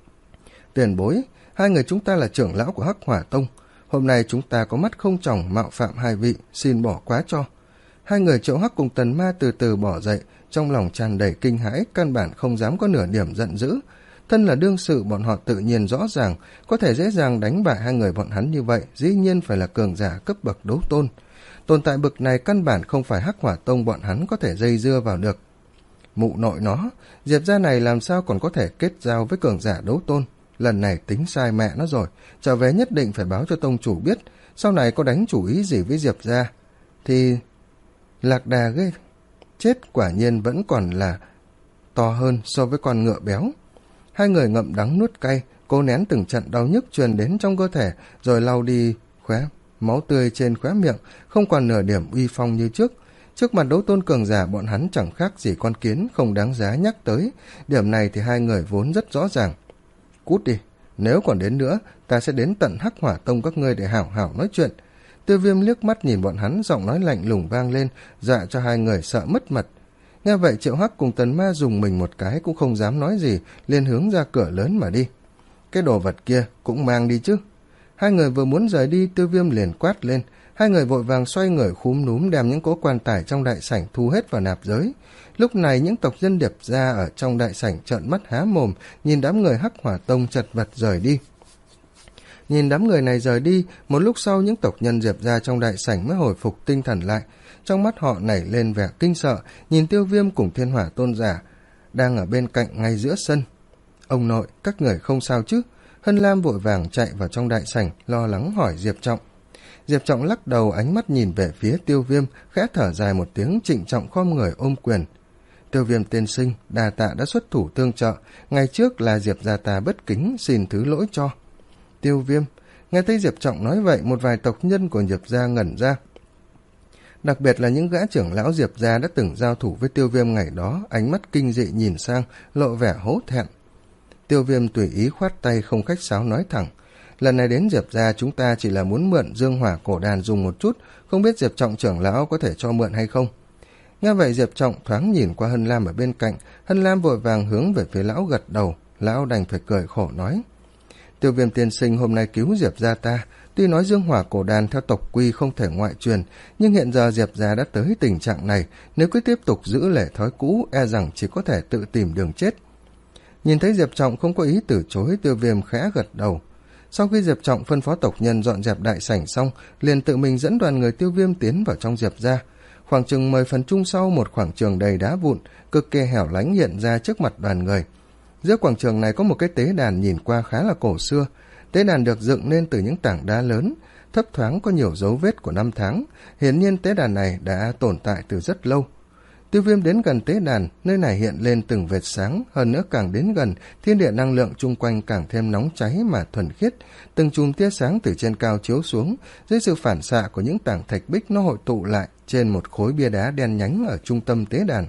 Tiền bối, hai người chúng ta là trưởng lão của Hắc Hỏa Tông. Hôm nay chúng ta có mắt không tròng mạo phạm hai vị, xin bỏ quá cho. Hai người Triệu Hắc cùng Tần Ma từ từ bỏ dậy, trong lòng tràn đầy kinh hãi, căn bản không dám có nửa điểm giận dữ. Thân là đương sự, bọn họ tự nhiên rõ ràng, có thể dễ dàng đánh bại hai người bọn hắn như vậy, dĩ nhiên phải là cường giả cấp bậc đấu tôn. Tồn tại bậc này căn bản không phải Hắc Hỏa Tông bọn hắn có thể dây dưa vào được. Mụ nội nó, Diệp gia này làm sao còn có thể kết giao với cường giả đấu tôn? Lần này tính sai mẹ nó rồi, trở về nhất định phải báo cho tông chủ biết, sau này có đánh chủ ý gì với Diệp gia thì lạc đà ghê. Chết quả nhiên vẫn còn là to hơn so với con ngựa béo. Hai người ngậm đắng nuốt cay, cố nén từng trận đau nhức truyền đến trong cơ thể, rồi lau đi khóe máu tươi trên khóe miệng, không còn nửa điểm uy phong như trước. Trước mặt đấu tôn cường giả, bọn hắn chẳng khác gì con kiến, không đáng giá nhắc tới. Điểm này thì hai người vốn rất rõ ràng. Cút đi, nếu còn đến nữa, ta sẽ đến tận Hắc Hỏa Tông các ngươi để hảo hảo nói chuyện. Tiêu Viêm liếc mắt nhìn bọn hắn, giọng nói lạnh lùng vang lên, dọa cho hai người sợ mất mật. Nghe vậy Triệu Hắc cùng Tần Ma dùng mình một cái cũng không dám nói gì, liền hướng ra cửa lớn mà đi. Cái đồ vật kia cũng mang đi chứ. Hai người vừa muốn rời đi, Tiêu Viêm liền quát lên. Hai người vội vàng xoay người khúm núm đem những cỗ quan tài trong đại sảnh thu hết vào nạp giới. Lúc này những tộc nhân Điệp gia ở trong đại sảnh trợn mắt há mồm, nhìn đám người Hắc Hỏa Tông chật vật rời đi. Nhìn đám người này rời đi, một lúc sau những tộc nhân Diệp gia trong đại sảnh mới hồi phục tinh thần lại. Trong mắt họ nảy lên vẻ kinh sợ, nhìn Tiêu Viêm cùng Thiên Hỏa tôn giả đang ở bên cạnh ngay giữa sân. Ông nội, các người không sao chứ? Hân Lam vội vàng chạy vào trong đại sảnh, lo lắng hỏi Diệp Trọng. Diệp Trọng lắc đầu, ánh mắt nhìn về phía Tiêu Viêm, khẽ thở dài một tiếng, trịnh trọng khom người ôm quyền. Tiêu Viêm tiên sinh, đà tạ đã xuất thủ tương trợ, ngày trước là Diệp gia ta bất kính, xin thứ lỗi cho. Tiêu Viêm, nghe thấy Diệp Trọng nói vậy, một vài tộc nhân của Diệp gia ngẩn ra. Đặc biệt là những gã trưởng lão Diệp gia đã từng giao thủ với Tiêu Viêm ngày đó, ánh mắt kinh dị nhìn sang, lộ vẻ hổ thẹn. Tiêu Viêm tùy ý khoát tay, không khách sáo nói thẳng. Lần này đến Diệp gia chúng ta chỉ là muốn mượn dương hỏa cổ đàn dùng một chút, không biết Diệp Trọng trưởng lão có thể cho mượn hay không. Nghe vậy Diệp Trọng thoáng nhìn qua Hân Lam ở bên cạnh, Hân Lam vội vàng hướng về phía lão gật đầu, lão đành phải cười khổ nói. Tiêu Viêm tiên sinh hôm nay cứu Diệp gia ta, tuy nói dương hỏa cổ đàn theo tộc quy không thể ngoại truyền, nhưng hiện giờ Diệp gia đã tới tình trạng này, nếu cứ tiếp tục giữ lệ thói cũ, e rằng chỉ có thể tự tìm đường chết. Nhìn thấy Diệp Trọng không có ý từ chối, Tiêu Viêm khẽ gật đầu. Sau khi Diệp Trọng phân phó tộc nhân dọn dẹp đại sảnh xong, liền tự mình dẫn đoàn người Tiêu Viêm tiến vào trong Diệp gia. Khoảng chừng mười phần chung sau, một khoảng trường đầy đá vụn, cực kỳ hẻo lánh hiện ra trước mặt đoàn người. Giữa quảng trường này có một cái tế đàn nhìn qua khá là cổ xưa. Tế đàn được dựng nên từ những tảng đá lớn, thấp thoáng có nhiều dấu vết của năm tháng. Hiển nhiên tế đàn này đã tồn tại từ rất lâu. Tiêu Viêm đến gần tế đàn, nơi này hiện lên từng vệt sáng, hơn nữa càng đến gần, thiên địa năng lượng chung quanh càng thêm nóng cháy mà thuần khiết, từng chùm tia sáng từ trên cao chiếu xuống, dưới sự phản xạ của những tảng thạch bích nó hội tụ lại trên một khối bia đá đen nhánh ở trung tâm tế đàn.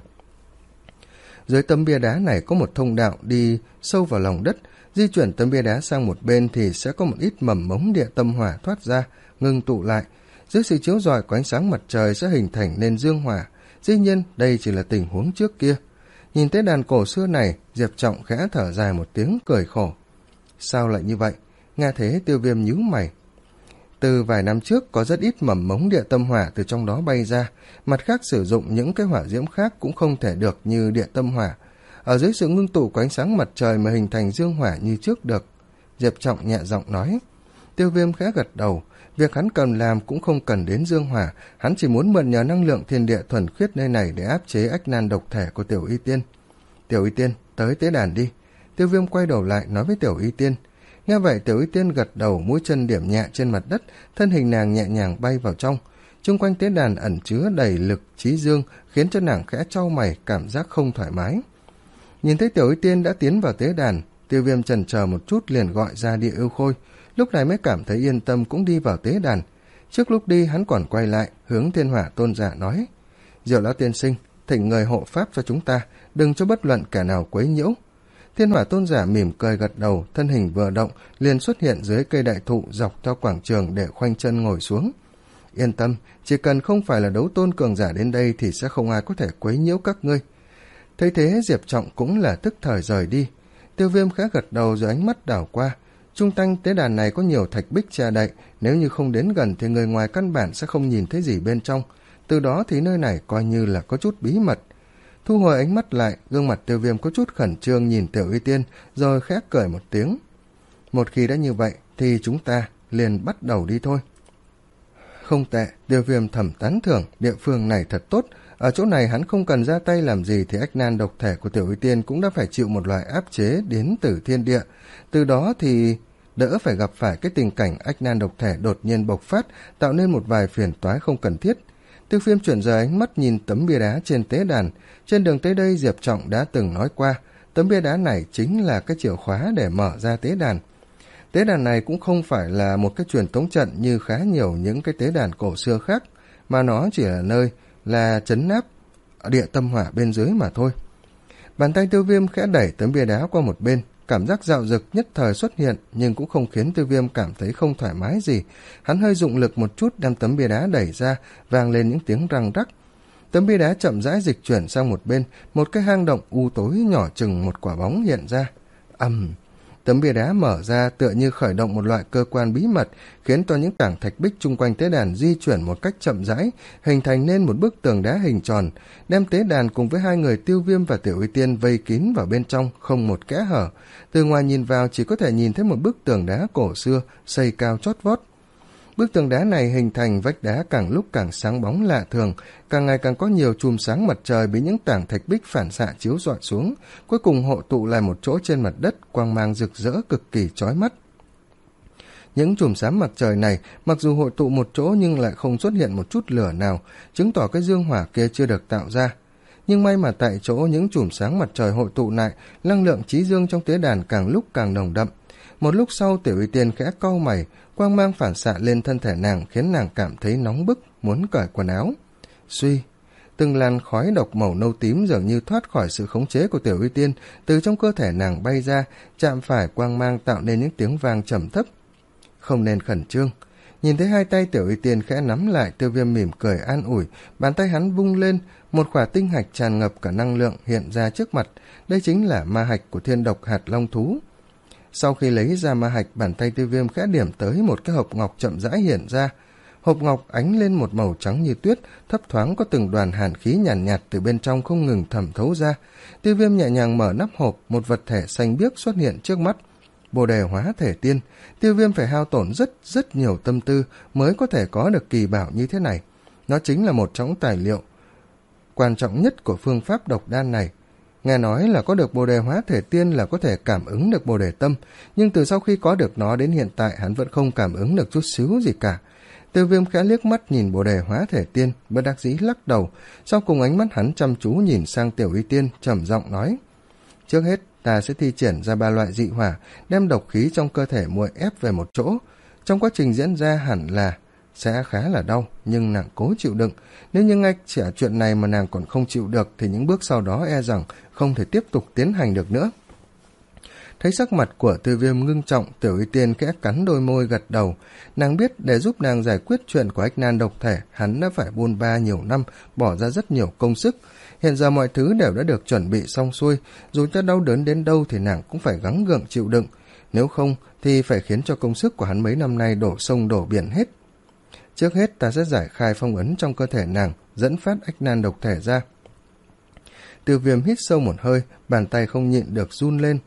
Dưới tấm bia đá này có một thông đạo đi sâu vào lòng đất, di chuyển tấm bia đá sang một bên thì sẽ có một ít mầm mống địa tâm hỏa thoát ra, ngưng tụ lại. Dưới sự chiếu rọi của ánh sáng mặt trời sẽ hình thành nên dương hỏa. Dĩ nhiên đây chỉ là tình huống trước kia. Nhìn tế đàn cổ xưa này, Diệp Trọng khẽ thở dài một tiếng cười khổ. Sao lại như vậy? Nghe thế Tiêu Viêm nhíu mày. Từ vài năm trước có rất ít mầm mống địa tâm hỏa từ trong đó bay ra, mặt khác sử dụng những cái hỏa diễm khác cũng không thể được như địa tâm hỏa. Ở dưới sự ngưng tụ của ánh sáng mặt trời mà hình thành dương hỏa như trước được. Diệp Trọng nhẹ giọng nói. Tiêu Viêm khẽ gật đầu. Việc hắn cần làm cũng không cần đến dương hỏa, hắn chỉ muốn mượn nhờ năng lượng thiên địa thuần khiết nơi này để áp chế ách nan độc thể của Tiểu Y Tiên. Tiểu Y Tiên, tới tế đàn đi. Tiêu Viêm quay đầu lại nói với Tiểu Y Tiên. Nghe vậy Tiểu Y Tiên gật đầu, mũi chân điểm nhẹ trên mặt đất, thân hình nàng nhẹ nhàng bay vào trong. Chung quanh tế đàn ẩn chứa đầy lực trí dương, khiến cho nàng khẽ chau mày, cảm giác không thoải mái. Nhìn thấy Tiểu Y Tiên đã tiến vào tế đàn, Tiêu Viêm chần chờ một chút liền gọi ra Địa Ưu Khôi, lúc này mới cảm thấy yên tâm cũng đi vào tế đàn. Trước lúc đi hắn còn quay lại hướng Thiên Hỏa Tôn Giả nói. Diệu lão tiên sinh, thỉnh người hộ pháp cho chúng ta, đừng cho bất luận kẻ nào quấy nhiễu. Thiên Hỏa Tôn Giả mỉm cười gật đầu, thân hình vừa động liền xuất hiện dưới cây đại thụ dọc theo quảng trường để khoanh chân ngồi xuống. Yên tâm, chỉ cần không phải là đấu tôn cường giả đến đây thì sẽ không ai có thể quấy nhiễu các ngươi. Thấy thế Diệp Trọng cũng là tức thời rời đi. Tiêu Viêm khẽ gật đầu rồi ánh mắt đảo qua. Trung quanh tế đàn này có nhiều thạch bích che đậy, nếu như không đến gần thì người ngoài căn bản sẽ không nhìn thấy gì bên trong. Từ đó thì nơi này coi như là có chút bí mật. Thu hồi ánh mắt lại, gương mặt Tiêu Viêm có chút khẩn trương nhìn Tiểu Y Tiên, rồi khẽ cười một tiếng. Một khi đã như vậy thì chúng ta liền bắt đầu đi thôi. Không tệ, Tiêu Viêm thầm tán thưởng, địa phương này thật tốt. Ở chỗ này hắn không cần ra tay làm gì thì ách nan độc thể của Tiểu Y Tiên cũng đã phải chịu một loại áp chế đến từ thiên địa. Từ đó thì đỡ phải gặp phải cái tình cảnh ách nan độc thể đột nhiên bộc phát, tạo nên một vài phiền toái không cần thiết. Tiêu Viêm chuyển rời ánh mắt nhìn tấm bia đá trên tế đàn. Trên đường tới đây Diệp Trọng đã từng nói qua, tấm bia đá này chính là cái chìa khóa để mở ra tế đàn. Tế đàn này cũng không phải là một cái truyền tống trận như khá nhiều những cái tế đàn cổ xưa khác, mà nó chỉ là nơi là trấn áp địa tâm hỏa bên dưới mà thôi. Bàn tay Tiêu Viêm khẽ đẩy tấm bia đá qua một bên, cảm giác dạo dực nhất thời xuất hiện nhưng cũng không khiến Tiêu Viêm cảm thấy không thoải mái gì. Hắn hơi dụng lực một chút đem tấm bia đá đẩy ra, vang lên những tiếng răng rắc. Tấm bia đá chậm rãi dịch chuyển sang một bên, một cái hang động u tối nhỏ chừng một quả bóng hiện ra. Ầm! Tấm bia đá mở ra tựa như khởi động một loại cơ quan bí mật, khiến cho những tảng thạch bích chung quanh tế đàn di chuyển một cách chậm rãi, hình thành nên một bức tường đá hình tròn, đem tế đàn cùng với hai người Tiêu Viêm và Tiểu Y Tiên vây kín vào bên trong, không một kẽ hở. Từ ngoài nhìn vào chỉ có thể nhìn thấy một bức tường đá cổ xưa, xây cao chót vót. Bức tường đá này hình thành vách đá càng lúc càng sáng bóng lạ thường, càng ngày càng có nhiều chùm sáng mặt trời bị những tảng thạch bích phản xạ chiếu rọi xuống, cuối cùng hội tụ lại một chỗ trên mặt đất, quang mang rực rỡ cực kỳ chói mắt. Những chùm sáng mặt trời này mặc dù hội tụ một chỗ nhưng lại không xuất hiện một chút lửa nào, chứng tỏ cái dương hỏa kia chưa được tạo ra. Nhưng may mà tại chỗ những chùm sáng mặt trời hội tụ lại, năng lượng chí dương trong tế đàn càng lúc càng nồng đậm. Một lúc sau Tiểu Y Tiên khẽ cau mày, quang mang phản xạ lên thân thể nàng khiến nàng cảm thấy nóng bức, muốn cởi quần áo. Suy, từng làn khói độc màu nâu tím dường như thoát khỏi sự khống chế của Tiểu Y Tiên, từ trong cơ thể nàng bay ra, chạm phải quang mang tạo nên những tiếng vang trầm thấp. Không nên khẩn trương. Nhìn thấy hai tay Tiểu Y Tiên khẽ nắm lại, Tiêu Viêm mỉm cười an ủi, bàn tay hắn vung lên, một quả tinh hạch tràn ngập cả năng lượng hiện ra trước mặt. Đây chính là ma hạch của thiên độc hạt long thú. Sau khi lấy ra ma hạch, bàn tay Tiêu Viêm khẽ điểm tới một cái hộp ngọc chậm rãi hiện ra. Hộp ngọc ánh lên một màu trắng như tuyết, thấp thoáng có từng đoàn hàn khí nhàn nhạt, nhạt từ bên trong không ngừng thẩm thấu ra. Tiêu Viêm nhẹ nhàng mở nắp hộp, một vật thể xanh biếc xuất hiện trước mắt. Bồ đề hóa thể tiên. Tiêu Viêm phải hao tổn rất rất nhiều tâm tư mới có thể có được kỳ bảo như thế này. Nó chính là một trong tài liệu quan trọng nhất của phương pháp độc đan này. Nghe nói là có được bồ đề hóa thể tiên là có thể cảm ứng được bồ đề tâm, nhưng từ sau khi có được nó đến hiện tại hắn vẫn không cảm ứng được chút xíu gì cả. Tiêu Viêm khẽ liếc mắt nhìn bồ đề hóa thể tiên, bất đắc dĩ lắc đầu, sau cùng ánh mắt hắn chăm chú nhìn sang Tiểu Y Tiên, trầm giọng nói: trước hết ta sẽ thi triển ra ba loại dị hỏa, đem độc khí trong cơ thể muội ép về một chỗ. Trong quá trình diễn ra hẳn là sẽ khá là đau, nhưng nàng cố chịu đựng. Nếu như ngay cả chuyện này mà nàng còn không chịu được thì những bước sau đó e rằng không thể tiếp tục tiến hành được nữa. Thấy sắc mặt của Tiêu Viêm ngưng trọng, Tiểu Y Tiên khẽ cắn đôi môi gật đầu. Nàng biết để giúp nàng giải quyết chuyện của ách nan độc thể, hắn đã phải buôn ba nhiều năm, bỏ ra rất nhiều công sức. Hiện giờ mọi thứ đều đã được chuẩn bị xong xuôi, dù cho đau đớn đến đâu thì nàng cũng phải gắng gượng chịu đựng. Nếu không thì phải khiến cho công sức của hắn mấy năm nay đổ sông đổ biển hết. Trước hết ta sẽ giải khai phong ấn trong cơ thể nàng, dẫn phát ách nan độc thể ra. Tiêu Viêm hít sâu một hơi, bàn tay không nhịn được run lên.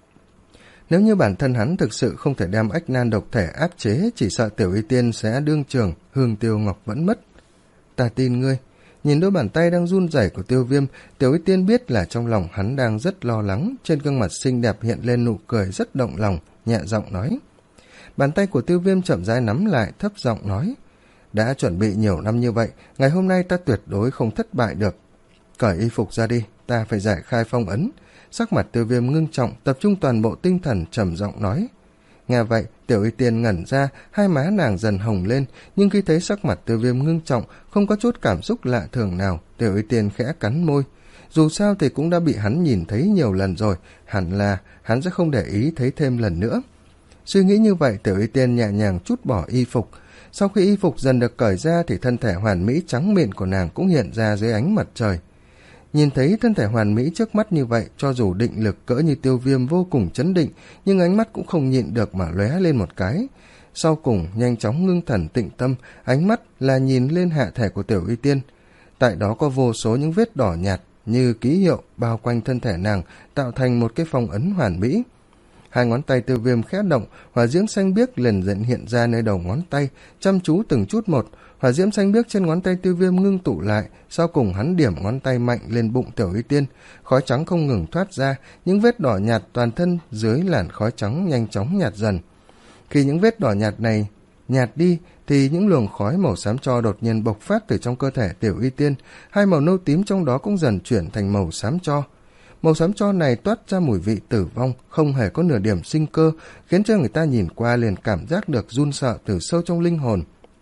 Nếu như bản thân hắn thực sự không thể đem ách nan độc thể áp chế, chỉ sợ Tiểu Y Tiên sẽ đương trường hương tiêu ngọc vẫn mất. Ta tin ngươi. Nhìn đôi bàn tay đang run rẩy của Tiêu Viêm, Tiểu Y Tiên biết là trong lòng hắn đang rất lo lắng, trên gương mặt xinh đẹp hiện lên nụ cười rất động lòng, nhẹ giọng nói. Bàn tay của Tiêu Viêm chậm rãi nắm lại, thấp giọng nói: đã chuẩn bị nhiều năm như vậy, ngày hôm nay ta tuyệt đối không thất bại được. Cởi y phục ra đi, ta phải giải khai phong ấn. Sắc mặt Tiêu Viêm ngưng trọng, tập trung toàn bộ tinh thần, trầm giọng nói. Nghe vậy, Tiểu Y Tiên ngẩn ra, hai má nàng dần hồng lên, nhưng khi thấy sắc mặt Tiêu Viêm ngưng trọng, không có chút cảm xúc lạ thường nào, Tiểu Y Tiên khẽ cắn môi. Dù sao thì cũng đã bị hắn nhìn thấy nhiều lần rồi, hẳn là hắn sẽ không để ý thấy thêm lần nữa. Suy nghĩ như vậy, Tiểu Y Tiên nhẹ nhàng trút bỏ y phục. Sau khi y phục dần được cởi ra thì thân thể hoàn mỹ trắng mịn của nàng cũng hiện ra dưới ánh mặt trời. Nhìn thấy thân thể hoàn mỹ trước mắt như vậy, cho dù định lực cỡ như Tiêu Viêm vô cùng chấn định, nhưng ánh mắt cũng không nhịn được mà lóe lên một cái. Sau cùng nhanh chóng ngưng thần tịnh tâm, ánh mắt là nhìn lên hạ thể của Tiểu Y Tiên. Tại đó có vô số những vết đỏ nhạt như ký hiệu bao quanh thân thể nàng, tạo thành một cái phong ấn hoàn mỹ. Hai ngón tay Tiêu Viêm khẽ động, hỏa diễm xanh biếc liền dần hiện ra nơi đầu ngón tay, chăm chú từng chút một. Hỏa diễm xanh biếc trên ngón tay Tiêu Viêm ngưng tụ lại, sau cùng hắn điểm ngón tay mạnh lên bụng Tiểu Y Tiên, khói trắng không ngừng thoát ra, những vết đỏ nhạt toàn thân dưới làn khói trắng nhanh chóng nhạt dần. Khi những vết đỏ nhạt này nhạt đi thì những luồng khói màu xám tro đột nhiên bộc phát từ trong cơ thể Tiểu Y Tiên, hai màu nâu tím trong đó cũng dần chuyển thành màu xám tro. Màu xám tro này toát ra mùi vị tử vong, không hề có nửa điểm sinh cơ, khiến cho người ta nhìn qua liền cảm giác được run sợ từ sâu trong linh hồn.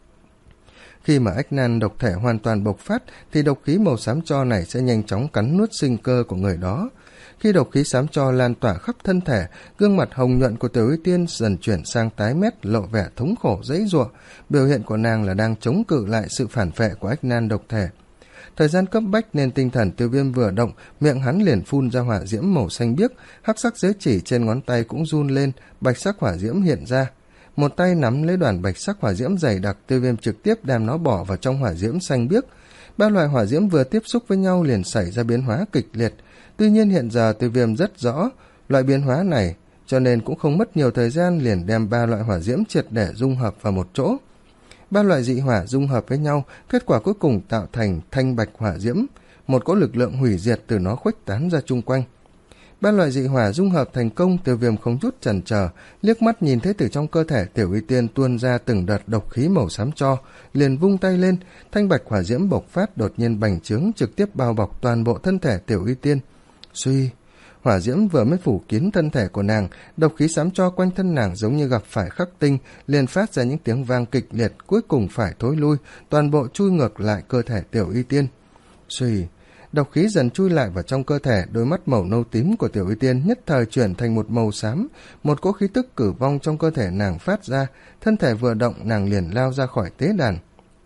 Khi mà ách nan độc thể hoàn toàn bộc phát thì độc khí màu xám tro này sẽ nhanh chóng cắn nuốt sinh cơ của người đó. Khi độc khí xám tro lan tỏa khắp thân thể, gương mặt hồng nhuận của Tiểu Y Tiên dần chuyển sang tái mét, lộ vẻ thống khổ dãy giụa. Biểu hiện của nàng là đang chống cự lại sự phản phệ của ách nan độc thể. Thời gian cấp bách nên tinh thần Tiêu Viêm vừa động, miệng hắn liền phun ra hỏa diễm màu xanh biếc, hắc sắc giới chỉ trên ngón tay cũng run lên, bạch sắc hỏa diễm hiện ra. Một tay nắm lấy đoàn bạch sắc hỏa diễm dày đặc, Tiêu Viêm trực tiếp đem nó bỏ vào trong hỏa diễm xanh biếc. Ba loại hỏa diễm vừa tiếp xúc với nhau liền xảy ra biến hóa kịch liệt. Tuy nhiên hiện giờ Tiêu Viêm rất rõ loại biến hóa này, cho nên cũng không mất nhiều thời gian liền đem ba loại hỏa diễm triệt để dung hợp vào một chỗ. Ba loại dị hỏa dung hợp với nhau, kết quả cuối cùng tạo thành thanh bạch hỏa diễm, một cỗ lực lượng hủy diệt từ nó khuếch tán ra chung quanh. Ba loại dị hỏa dung hợp thành công, Tiêu Viêm không chút chần chờ, liếc mắt nhìn thấy từ trong cơ thể Tiểu Y Tiên tuôn ra từng đợt độc khí màu xám tro, liền vung tay lên, thanh bạch hỏa diễm bộc phát đột nhiên bành trướng, trực tiếp bao bọc toàn bộ thân thể Tiểu Y Tiên. Suy, hỏa diễm vừa mới phủ kín thân thể của nàng, độc khí xám tro quanh thân nàng giống như gặp phải khắc tinh, liền phát ra những tiếng vang kịch liệt, cuối cùng phải thối lui, toàn bộ chui ngược lại cơ thể Tiểu Y Tiên. Suy, độc khí dần chui lại vào trong cơ thể, đôi mắt màu nâu tím của Tiểu Y Tiên nhất thời chuyển thành một màu xám, một cỗ khí tức cử vong trong cơ thể nàng phát ra, thân thể vừa động nàng liền lao ra khỏi tế đàn.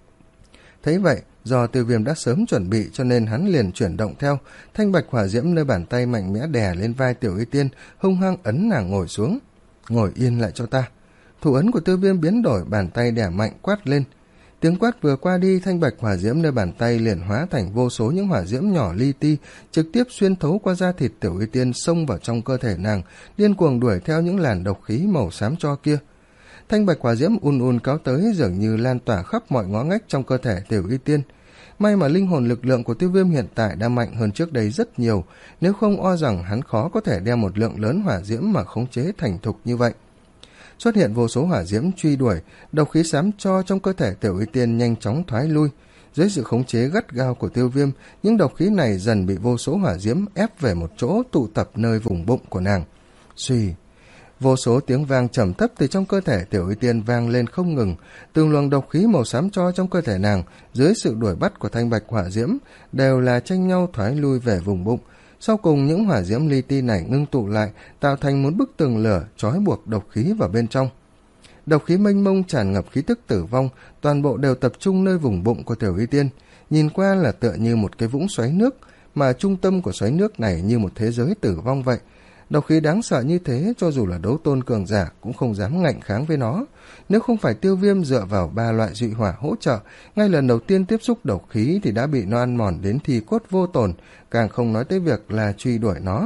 Thấy vậy, do Tiêu Viêm đã sớm chuẩn bị cho nên hắn liền chuyển động theo, thanh bạch hỏa diễm nơi bàn tay mạnh mẽ đè lên vai Tiểu Y Tiên, hung hăng ấn nàng ngồi xuống. Ngồi yên lại cho ta. Thủ ấn của Tiêu Viêm biến đổi, bàn tay đè mạnh quát lên. Tiếng quát vừa qua đi, thanh bạch hỏa diễm nơi bàn tay liền hóa thành vô số những hỏa diễm nhỏ li ti, trực tiếp xuyên thấu qua da thịt Tiểu Y Tiên, xông vào trong cơ thể nàng, điên cuồng đuổi theo những làn độc khí màu xám tro kia. Thanh bạch hỏa diễm un un cáo tới, dường như lan tỏa khắp mọi ngõ ngách trong cơ thể Tiểu Y Tiên. May mà linh hồn lực lượng của Tiêu Viêm hiện tại đã mạnh hơn trước đây rất nhiều, nếu không o rằng hắn khó có thể đem một lượng lớn hỏa diễm mà khống chế thành thục như vậy. Xuất hiện vô số hỏa diễm truy đuổi, độc khí xám cho trong cơ thể Tiểu Y Tiên nhanh chóng thoái lui. Dưới sự khống chế gắt gao của Tiêu Viêm, những độc khí này dần bị vô số hỏa diễm ép về một chỗ, tụ tập nơi vùng bụng của nàng. Suy, vô số tiếng vang trầm thấp từ trong cơ thể Tiểu Y Tiên vang lên không ngừng, từng luồng độc khí màu xám cho trong cơ thể nàng dưới sự đuổi bắt của thanh bạch hỏa diễm đều là tranh nhau thoái lui về vùng bụng. Sau cùng những hỏa diễm li ti này ngưng tụ lại, tạo thành một bức tường lửa trói buộc độc khí vào bên trong. Độc khí mênh mông tràn ngập khí tức tử vong, toàn bộ đều tập trung nơi vùng bụng của Tiểu Y Tiên, nhìn qua là tựa như một cái vũng xoáy nước, mà trung tâm của xoáy nước này như một thế giới tử vong vậy. Độc khí đáng sợ như thế, cho dù là đấu tôn cường giả cũng không dám ngạnh kháng với nó. Nếu không phải Tiêu Viêm dựa vào ba loại dị hỏa hỗ trợ, ngay lần đầu tiên tiếp xúc độc khí thì đã bị nó ăn mòn đến thì cốt vô tổn, càng không nói tới việc là truy đuổi nó.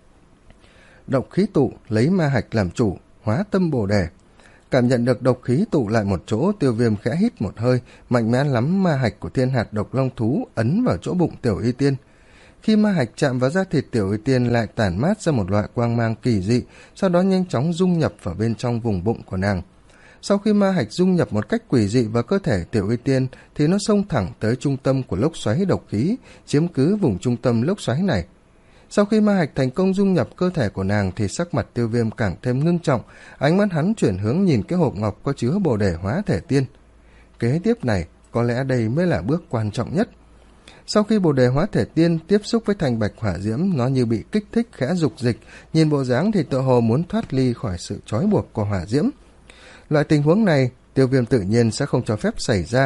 Độc khí tụ, lấy ma hạch làm chủ, hóa tâm bồ đề. Cảm nhận được độc khí tụ lại một chỗ, Tiêu Viêm khẽ hít một hơi, mạnh mẽ lắm ma hạch của thiên hạt độc long thú ấn vào chỗ bụng Tiểu Y Tiên. Khi ma hạch chạm vào da thịt Tiểu Y Tiên lại tản mát ra một loại quang mang kỳ dị, sau đó nhanh chóng dung nhập vào bên trong vùng bụng của nàng. Sau khi ma hạch dung nhập một cách quỷ dị vào cơ thể Tiểu Y Tiên thì nó xông thẳng tới trung tâm của lốc xoáy độc khí, chiếm cứ vùng trung tâm lốc xoáy này. Sau khi ma hạch thành công dung nhập cơ thể của nàng thì sắc mặt Tiêu Viêm càng thêm ngưng trọng, ánh mắt hắn chuyển hướng nhìn cái hộp ngọc có chứa bồ đề hóa thể tiên. Kế tiếp này, có lẽ đây mới là bước quan trọng nhất. Sau khi bồ đề hóa thể tiên tiếp xúc với thanh bạch hỏa diễm, nó như bị kích thích khẽ dục dịch, nhìn bộ dáng thì tựa hồ muốn thoát ly khỏi sự trói buộc của hỏa diễm. Loại tình huống này, Tiêu Viêm tự nhiên sẽ không cho phép xảy ra.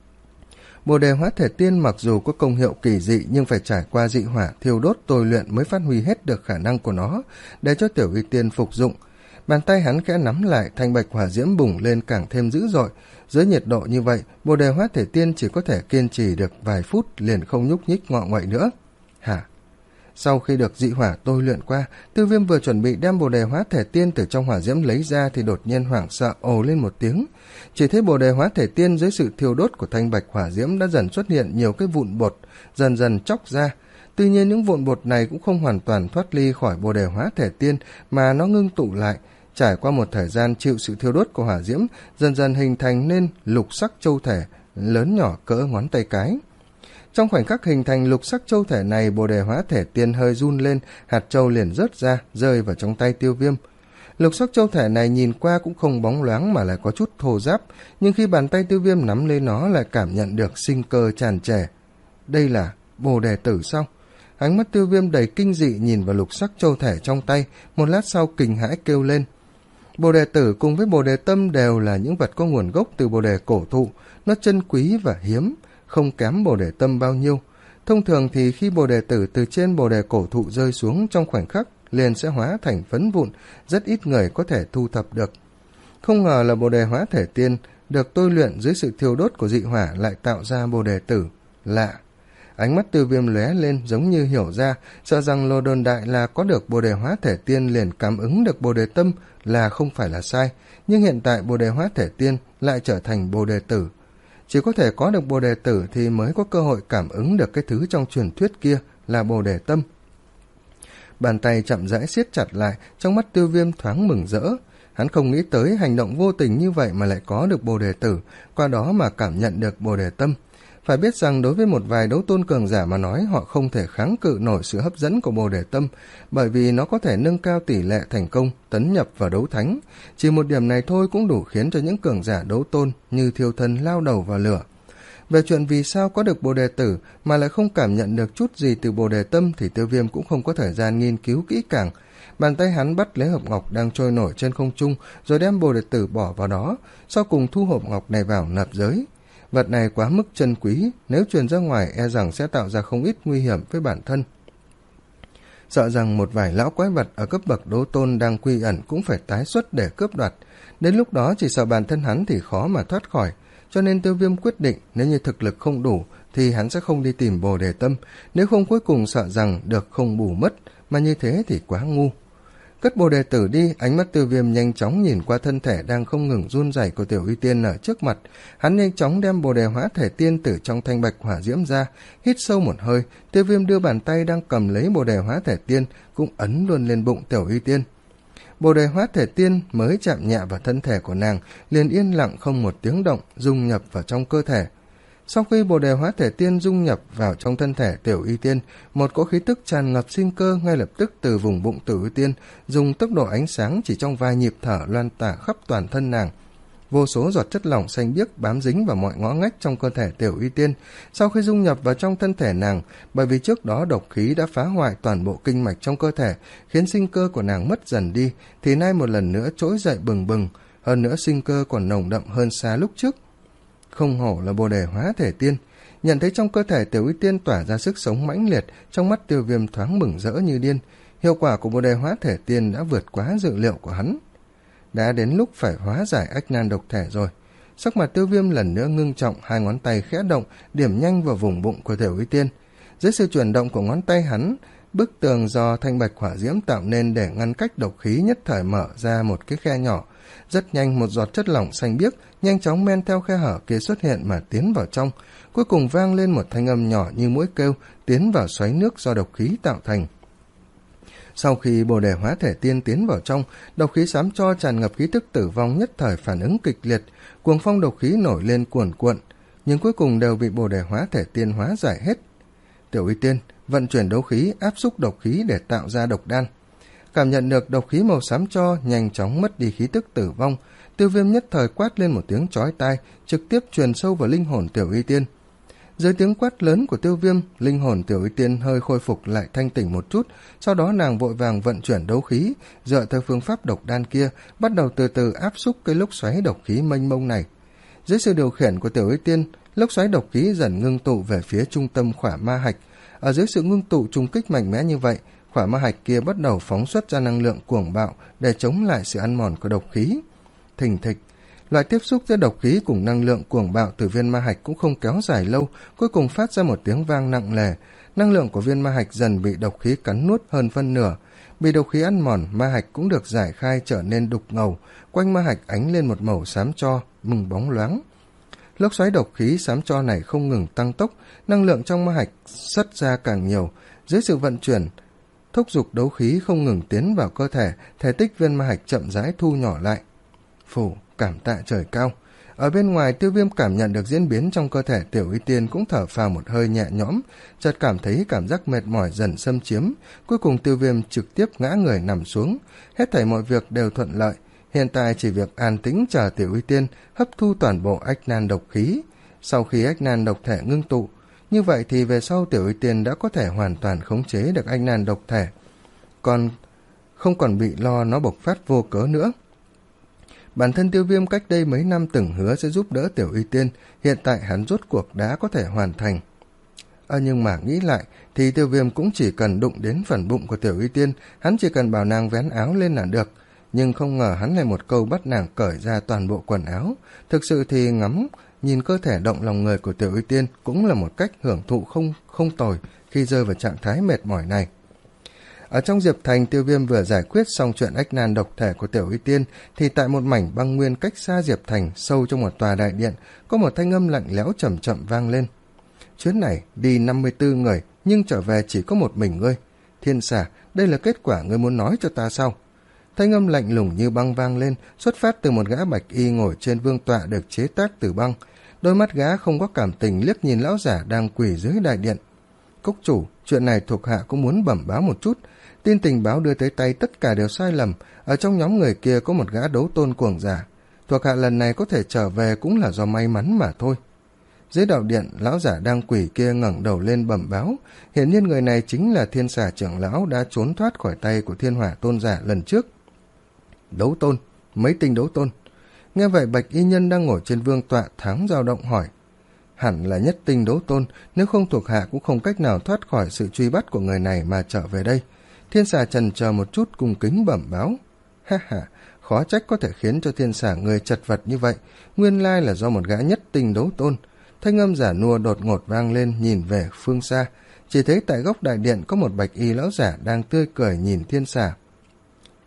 Bồ đề hóa thể tiên mặc dù có công hiệu kỳ dị nhưng phải trải qua dị hỏa thiêu đốt tôi luyện mới phát huy hết được khả năng của nó, để cho Tiểu Y Tiên phục dụng. Bàn tay hắn khẽ nắm lại, thanh bạch hỏa diễm bùng lên càng thêm dữ dội. Dưới nhiệt độ như vậy, bồ đề hóa thể tiên chỉ có thể kiên trì được vài phút liền không nhúc nhích ngọ nguậy nữa. Hả? Sau khi được dị hỏa tôi luyện qua, Tiêu Viêm vừa chuẩn bị đem bồ đề hóa thể tiên từ trong hỏa diễm lấy ra thì đột nhiên hoảng sợ ồ lên một tiếng. Chỉ thấy bồ đề hóa thể tiên dưới sự thiêu đốt của thanh bạch hỏa diễm đã dần xuất hiện nhiều cái vụn bột, dần dần chóc ra. Tuy nhiên những vụn bột này cũng không hoàn toàn thoát ly khỏi bồ đề hóa thể tiên mà nó ngưng tụ lại, trải qua một thời gian chịu sự thiêu đốt của hỏa diễm, dần dần hình thành nên lục sắc châu thể lớn nhỏ cỡ ngón tay cái. Trong khoảnh khắc hình thành lục sắc châu thể này, bồ đề hóa thể tiên hơi run lên, hạt châu liền rớt ra, rơi vào trong tay Tiêu Viêm. Lục sắc châu thể này nhìn qua cũng không bóng loáng mà lại có chút thô ráp, nhưng khi bàn tay Tiêu Viêm nắm lên nó lại cảm nhận được sinh cơ tràn trề. Đây là bồ đề tử sao? Ánh mắt Tiêu Viêm đầy kinh dị nhìn vào lục sắc châu thể trong tay, một lát sau kinh hãi kêu lên. Bồ đề tử cùng với bồ đề tâm đều là những vật có nguồn gốc từ bồ đề cổ thụ, nó chân quý và hiếm, không kém bồ đề tâm bao nhiêu. Thông thường thì khi bồ đề tử từ trên bồ đề cổ thụ rơi xuống trong khoảnh khắc liền sẽ hóa thành phấn vụn, rất ít người có thể thu thập được. Không ngờ là bồ đề hóa thể tiên được tôi luyện dưới sự thiêu đốt của dị hỏa lại tạo ra bồ đề tử. Lạ! Ánh mắt Tiêu Viêm lóe lên giống như hiểu ra, sợ rằng lô đồn đại là có được bồ đề hóa thể tiên liền cảm ứng được bồ đề tâm là không phải là sai, nhưng hiện tại bồ đề hóa thể tiên lại trở thành bồ đề tử. Chỉ có thể có được bồ đề tử thì mới có cơ hội cảm ứng được cái thứ trong truyền thuyết kia là bồ đề tâm. Bàn tay chậm rãi siết chặt lại, trong mắt Tiêu Viêm thoáng mừng rỡ. Hắn không nghĩ tới hành động vô tình như vậy mà lại có được bồ đề tử, qua đó mà cảm nhận được bồ đề tâm. Phải biết rằng đối với một vài đấu tôn cường giả mà nói, họ không thể kháng cự nổi sự hấp dẫn của bồ đề tâm, bởi vì nó có thể nâng cao tỷ lệ thành công, tấn nhập vào đấu thánh. Chỉ một điểm này thôi cũng đủ khiến cho những cường giả đấu tôn như Thiêu Thân lao đầu vào lửa. Về chuyện vì sao có được bồ đề tử mà lại không cảm nhận được chút gì từ bồ đề tâm thì Tiêu Viêm cũng không có thời gian nghiên cứu kỹ càng. Bàn tay hắn bắt lấy hộp ngọc đang trôi nổi trên không trung rồi đem bồ đề tử bỏ vào đó, sau cùng thu hộp ngọc này vào nạp giới. Vật này quá mức chân quý, nếu truyền ra ngoài e rằng sẽ tạo ra không ít nguy hiểm với bản thân. Sợ rằng một vài lão quái vật ở cấp bậc đấu tôn đang quy ẩn cũng phải tái xuất để cướp đoạt. Đến lúc đó chỉ sợ bản thân hắn thì khó mà thoát khỏi, cho nên Tiêu Viêm quyết định nếu như thực lực không đủ thì hắn sẽ không đi tìm bồ đề tâm, nếu không cuối cùng sợ rằng được không bù mất, mà như thế thì quá ngu. Cất bồ đề tử đi, ánh mắt Tiêu Viêm nhanh chóng nhìn qua thân thể đang không ngừng run rẩy của Tiểu Uy Tiên ở trước mặt. Hắn nhanh chóng đem bồ đề hóa thể tiên từ trong thanh bạch hỏa diễm ra, hít sâu một hơi. Tiêu Viêm đưa bàn tay đang cầm lấy bồ đề hóa thể tiên cũng ấn luôn lên bụng Tiểu Uy Tiên. Bồ đề hóa thể tiên mới chạm nhẹ vào thân thể của nàng, liền yên lặng không một tiếng động, dung nhập vào trong cơ thể. Sau khi bồ đề hóa thể tiên dung nhập vào trong thân thể Tiểu Uy Tiên, một cỗ khí tức tràn ngập sinh cơ ngay lập tức từ vùng bụng Tiểu Uy Tiên, dùng tốc độ ánh sáng chỉ trong vài nhịp thở loan tỏa khắp toàn thân nàng. Vô số giọt chất lỏng xanh biếc bám dính vào mọi ngõ ngách trong cơ thể Tiểu Uy Tiên. Sau khi dung nhập vào trong thân thể nàng, bởi vì trước đó độc khí đã phá hoại toàn bộ kinh mạch trong cơ thể, khiến sinh cơ của nàng mất dần đi, thì nay một lần nữa trỗi dậy bừng bừng, hơn nữa sinh cơ còn nồng đậm hơn xa lúc trước. Không hổ là bồ đề hóa thể tiên. Nhận thấy trong cơ thể Tiểu Uy Tiên tỏa ra sức sống mãnh liệt, trong mắt Tiêu Viêm thoáng mừng rỡ như điên. Hiệu quả của bồ đề hóa thể tiên đã vượt quá dự liệu của hắn. Đã đến lúc phải hóa giải ách nan độc thể rồi. Sắc mặt Tiêu Viêm lần nữa ngưng trọng, hai ngón tay khẽ động, điểm nhanh vào vùng bụng của Tiểu Uy Tiên. Dưới sự chuyển động của ngón tay hắn, bức tường do thanh bạch hỏa diễm tạo nên để ngăn cách độc khí nhất thời mở ra một cái khe nhỏ. Rất nhanh một giọt chất lỏng xanh biếc nhanh chóng men theo khe hở kia xuất hiện mà tiến vào trong, cuối cùng vang lên một thanh âm nhỏ như mũi kêu, tiến vào xoáy nước do độc khí tạo thành. Sau khi bồ đề hóa thể tiên tiến vào trong, độc khí xám cho tràn ngập khí tức tử vong nhất thời phản ứng kịch liệt, cuồng phong độc khí nổi lên cuồn cuộn, nhưng cuối cùng đều bị bồ đề hóa thể tiên hóa giải hết. Tiểu Uy Tiên vận chuyển đấu khí áp xúc độc khí để tạo ra độc đan. Cảm nhận được độc khí màu xám cho nhanh chóng mất đi khí tức tử vong, Tiêu Viêm nhất thời quát lên một tiếng chói tai, trực tiếp truyền sâu vào linh hồn Tiểu Uy Tiên. Dưới tiếng quát lớn của Tiêu Viêm, linh hồn Tiểu Uy Tiên hơi khôi phục lại thanh tỉnh một chút, sau đó nàng vội vàng vận chuyển đấu khí, dựa theo phương pháp độc đan kia, bắt đầu từ từ áp xúc cái lốc xoáy độc khí mênh mông này. Dưới sự điều khiển của Tiểu Uy Tiên, lốc xoáy độc khí dần ngưng tụ về phía trung tâm khỏa ma hạch. Ở dưới sự ngưng tụ trùng kích mạnh mẽ như vậy, khỏa ma hạch kia bắt đầu phóng xuất ra năng lượng cuồng bạo để chống lại sự ăn mòn của độc khí. Thình thịch, loại tiếp xúc giữa độc khí cùng năng lượng cuồng bạo từ viên ma hạch cũng không kéo dài lâu, cuối cùng phát ra một tiếng vang nặng nề. Năng lượng của viên ma hạch dần bị độc khí cắn nuốt hơn phân nửa. Bị độc khí ăn mòn, ma hạch cũng được giải khai trở nên đục ngầu, quanh ma hạch ánh lên một màu xám cho, mừng bóng loáng. Lốc xoáy độc khí xám cho này không ngừng tăng tốc, năng lượng trong ma hạch xuất ra càng nhiều. Dưới sự vận chuyển, thúc giục đấu khí không ngừng tiến vào cơ thể, thể tích viên ma hạch chậm rãi thu nhỏ lại. Phủ, cảm tạ trời cao. Ở bên ngoài, Tiêu Viêm cảm nhận được diễn biến trong cơ thể Tiểu Uy Tiên cũng thở phào một hơi nhẹ nhõm, chợt cảm thấy cảm giác mệt mỏi dần xâm chiếm. Cuối cùng Tiêu Viêm trực tiếp ngã người nằm xuống. Hết thảy mọi việc đều thuận lợi. Hiện tại chỉ việc an tĩnh chờ Tiểu Uy Tiên hấp thu toàn bộ ách nan độc khí. Sau khi ách nan độc thể ngưng tụ, như vậy thì về sau Tiểu Uy Tiên đã có thể hoàn toàn khống chế được ách nan độc thể, còn không còn bị lo nó bộc phát vô cớ nữa. Bản thân Tiêu Viêm cách đây mấy năm từng hứa sẽ giúp đỡ Tiểu Uy Tiên, hiện tại hắn rốt cuộc đã có thể hoàn thành. À, nhưng mà nghĩ lại thì Tiêu Viêm cũng chỉ cần đụng đến phần bụng của Tiểu Uy Tiên, hắn chỉ cần bảo nàng vén áo lên là được. Nhưng không ngờ hắn lại một câu bắt nàng cởi ra toàn bộ quần áo. Thực sự thì ngắm nhìn cơ thể động lòng người của Tiểu Uy Tiên cũng là một cách hưởng thụ không không tồi khi rơi vào trạng thái mệt mỏi này. Ở trong Diệp Thành, Tiêu Viêm vừa giải quyết xong chuyện ách nan độc thể của Tiểu Uy Tiên, thì tại một mảnh băng nguyên cách xa Diệp Thành, sâu trong một tòa đại điện, có một thanh âm lạnh lẽo chậm chậm vang lên. Chuyến này đi năm mươi tư người, nhưng trở về chỉ có một mình ngươi. Thiên Xà, đây là kết quả ngươi muốn nói cho ta sao? Thanh âm lạnh lùng như băng vang lên, xuất phát từ một gã bạch y ngồi trên vương tọa được chế tác từ băng. Đôi mắt gã không có cảm tình liếc nhìn lão giả đang quỳ dưới đại điện. Cốc chủ, chuyện này thuộc hạ cũng muốn bẩm báo một chút. Tin tình báo đưa tới tay tất cả đều sai lầm. Ở trong nhóm người kia có một gã đấu tôn cuồng giả. Thuộc hạ lần này có thể trở về cũng là do may mắn mà thôi. Dưới đạo điện, lão giả đang quỳ kia ngẩng đầu lên bẩm báo. Hiển nhiên người này chính là Thiên Xà trưởng lão đã trốn thoát khỏi tay của Thiên Hỏa tôn giả lần trước. Đấu tôn, mấy tinh đấu tôn. Nghe vậy bạch y nhân đang ngồi trên vương tọa thoáng dao động hỏi. Hẳn là nhất tinh đấu tôn, nếu không thuộc hạ cũng không cách nào thoát khỏi sự truy bắt của người này mà trở về đây. Thiên Xà chần chờ một chút cung kính bẩm báo. Ha ha, khó trách có thể khiến cho Thiên Xà người chật vật như vậy, nguyên lai là do một gã nhất tinh đấu tôn. Thanh âm giả nua đột ngột vang lên, nhìn về phương xa, chỉ thấy tại góc đại điện có một bạch y lão giả đang tươi cười nhìn Thiên Xà.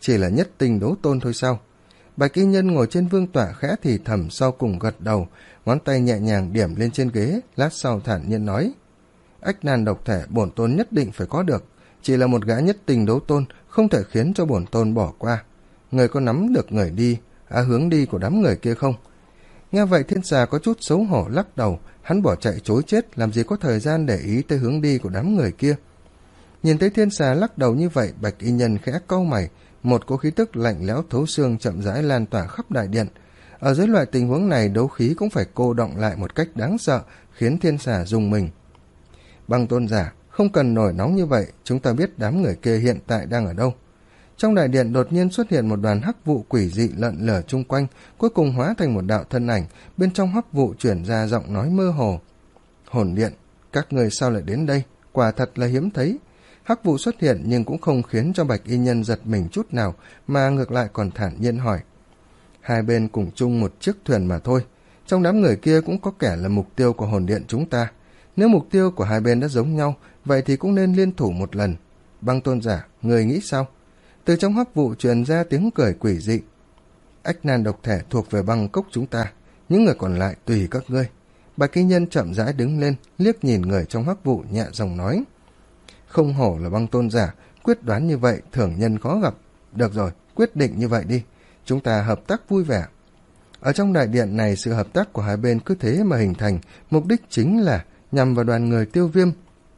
chỉ là nhất tinh đấu tôn thôi sao? Bạch y nhân ngồi trên vương tọa khẽ thì thầm, sau cùng gật đầu, ngón tay nhẹ nhàng điểm lên trên ghế, lát sau thản nhiên nói: Ách nan độc thể bổn tôn nhất định phải có được, chỉ là một gã nhất tinh đấu tôn, không thể khiến cho bổn tôn bỏ qua. Người có nắm được người đi, à hướng đi của đám người kia không? Nghe vậy thiên xà có chút xấu hổ lắc đầu, hắn bỏ chạy chối chết, làm gì có thời gian để ý tới hướng đi của đám người kia. Nhìn thấy thiên xà lắc đầu như vậy, bạch y nhân khẽ cau mày, một cỗ khí tức lạnh lẽo thấu xương chậm rãi lan tỏa khắp đại điện. Ở dưới loại tình huống này, đấu khí cũng phải cô động lại một cách đáng sợ, khiến thiên xà rùng mình. Băng tôn giả, không cần nổi nóng như vậy, chúng ta biết đám người kia hiện tại đang ở đâu. Trong đại điện đột nhiên xuất hiện một đoàn hắc vụ quỷ dị lợn lờ chung quanh, cuối cùng hóa thành một đạo thân ảnh, bên trong hắc vụ chuyển ra giọng nói mơ hồ. Hồn điện, các người sao lại đến đây? Quả thật là hiếm thấy. Hắc vụ xuất hiện nhưng cũng không khiến cho bạch y nhân giật mình chút nào, mà ngược lại còn thản nhiên hỏi. Hai bên cùng chung một chiếc thuyền mà thôi, trong đám người kia cũng có kẻ là mục tiêu của hồn điện chúng ta. Nếu mục tiêu của hai bên đã giống nhau, vậy thì cũng nên liên thủ một lần. Băng tôn giả, người nghĩ sao? Từ trong hắc vụ truyền ra tiếng cười quỷ dị. Ách nan độc thể thuộc về băng cốc chúng ta, những người còn lại tùy các ngươi. Bạch y nhân chậm rãi đứng lên, liếc nhìn người trong hắc vụ, nhẹ giọng nói. Không hổ là băng tôn giả, quyết đoán như vậy thường nhân khó gặp. Được rồi, quyết định như vậy đi, chúng ta hợp tác vui vẻ. Ở trong đại điện này, sự hợp tác của hai bên cứ thế mà hình thành, mục đích chính là nhằm vào đoàn người Tiêu Viêm.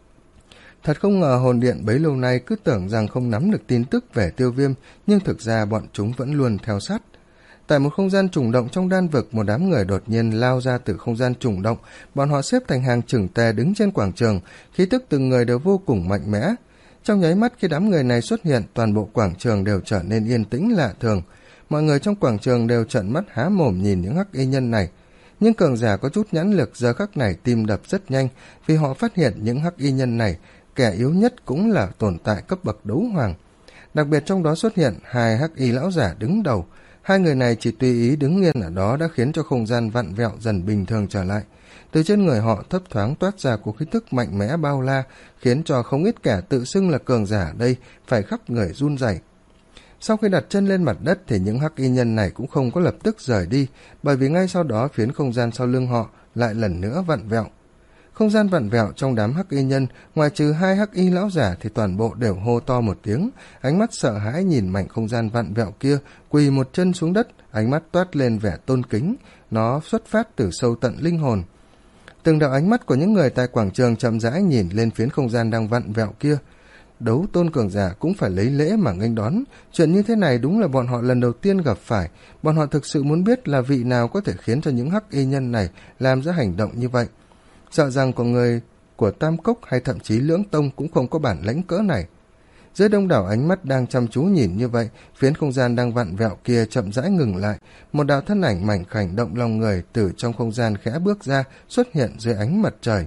Thật không ngờ hồn điện bấy lâu nay cứ tưởng rằng không nắm được tin tức về Tiêu Viêm, nhưng thực ra bọn chúng vẫn luôn theo sát. Tại một không gian trùng động trong đan vực, một đám người đột nhiên lao ra từ không gian trùng động, bọn họ xếp thành hàng chỉnh tề đứng trên quảng trường, khí tức từng người đều vô cùng mạnh mẽ. Trong nháy mắt khi đám người này xuất hiện, toàn bộ quảng trường đều trở nên yên tĩnh lạ thường. Mọi người trong quảng trường đều trợn mắt há mồm nhìn những hắc y nhân này. Nhưng cường giả có chút nhãn lực giờ khắc này tim đập rất nhanh, vì họ phát hiện những hắc y nhân này, kẻ yếu nhất cũng là tồn tại cấp bậc đấu hoàng. Đặc biệt trong đó xuất hiện hai hắc y lão giả đứng đầu. Hai người này chỉ tùy ý đứng yên ở đó đã khiến cho không gian vặn vẹo dần bình thường trở lại. Từ trên người họ thấp thoáng toát ra của khí tức mạnh mẽ bao la, khiến cho không ít kẻ tự xưng là cường giả ở đây phải khắp người run rẩy. Sau khi đặt chân lên mặt đất thì những hắc y nhân này cũng không có lập tức rời đi, bởi vì ngay sau đó phiến không gian sau lưng họ lại lần nữa vặn vẹo. Không gian vặn vẹo trong đám hắc y nhân, ngoài trừ hai hắc y lão giả thì toàn bộ đều hô to một tiếng, ánh mắt sợ hãi nhìn mảnh không gian vặn vẹo kia, quỳ một chân xuống đất, ánh mắt toát lên vẻ tôn kính, nó xuất phát từ sâu tận linh hồn. Từng đạo ánh mắt của những người tại quảng trường chậm rãi nhìn lên phiến không gian đang vặn vẹo kia. Đấu tôn cường giả cũng phải lấy lễ mà nghênh đón, chuyện như thế này đúng là bọn họ lần đầu tiên gặp phải, bọn họ thực sự muốn biết là vị nào có thể khiến cho những hắc y nhân này làm ra hành động như vậy. Sợ rằng có người của Tam Cốc hay thậm chí Lưỡng Tông cũng không có bản lãnh cỡ này. Dưới đông đảo ánh mắt đang chăm chú nhìn như vậy, phiến không gian đang vặn vẹo kia chậm rãi ngừng lại, một đạo thân ảnh mảnh khảnh động lòng người từ trong không gian khẽ bước ra, xuất hiện dưới ánh mặt trời.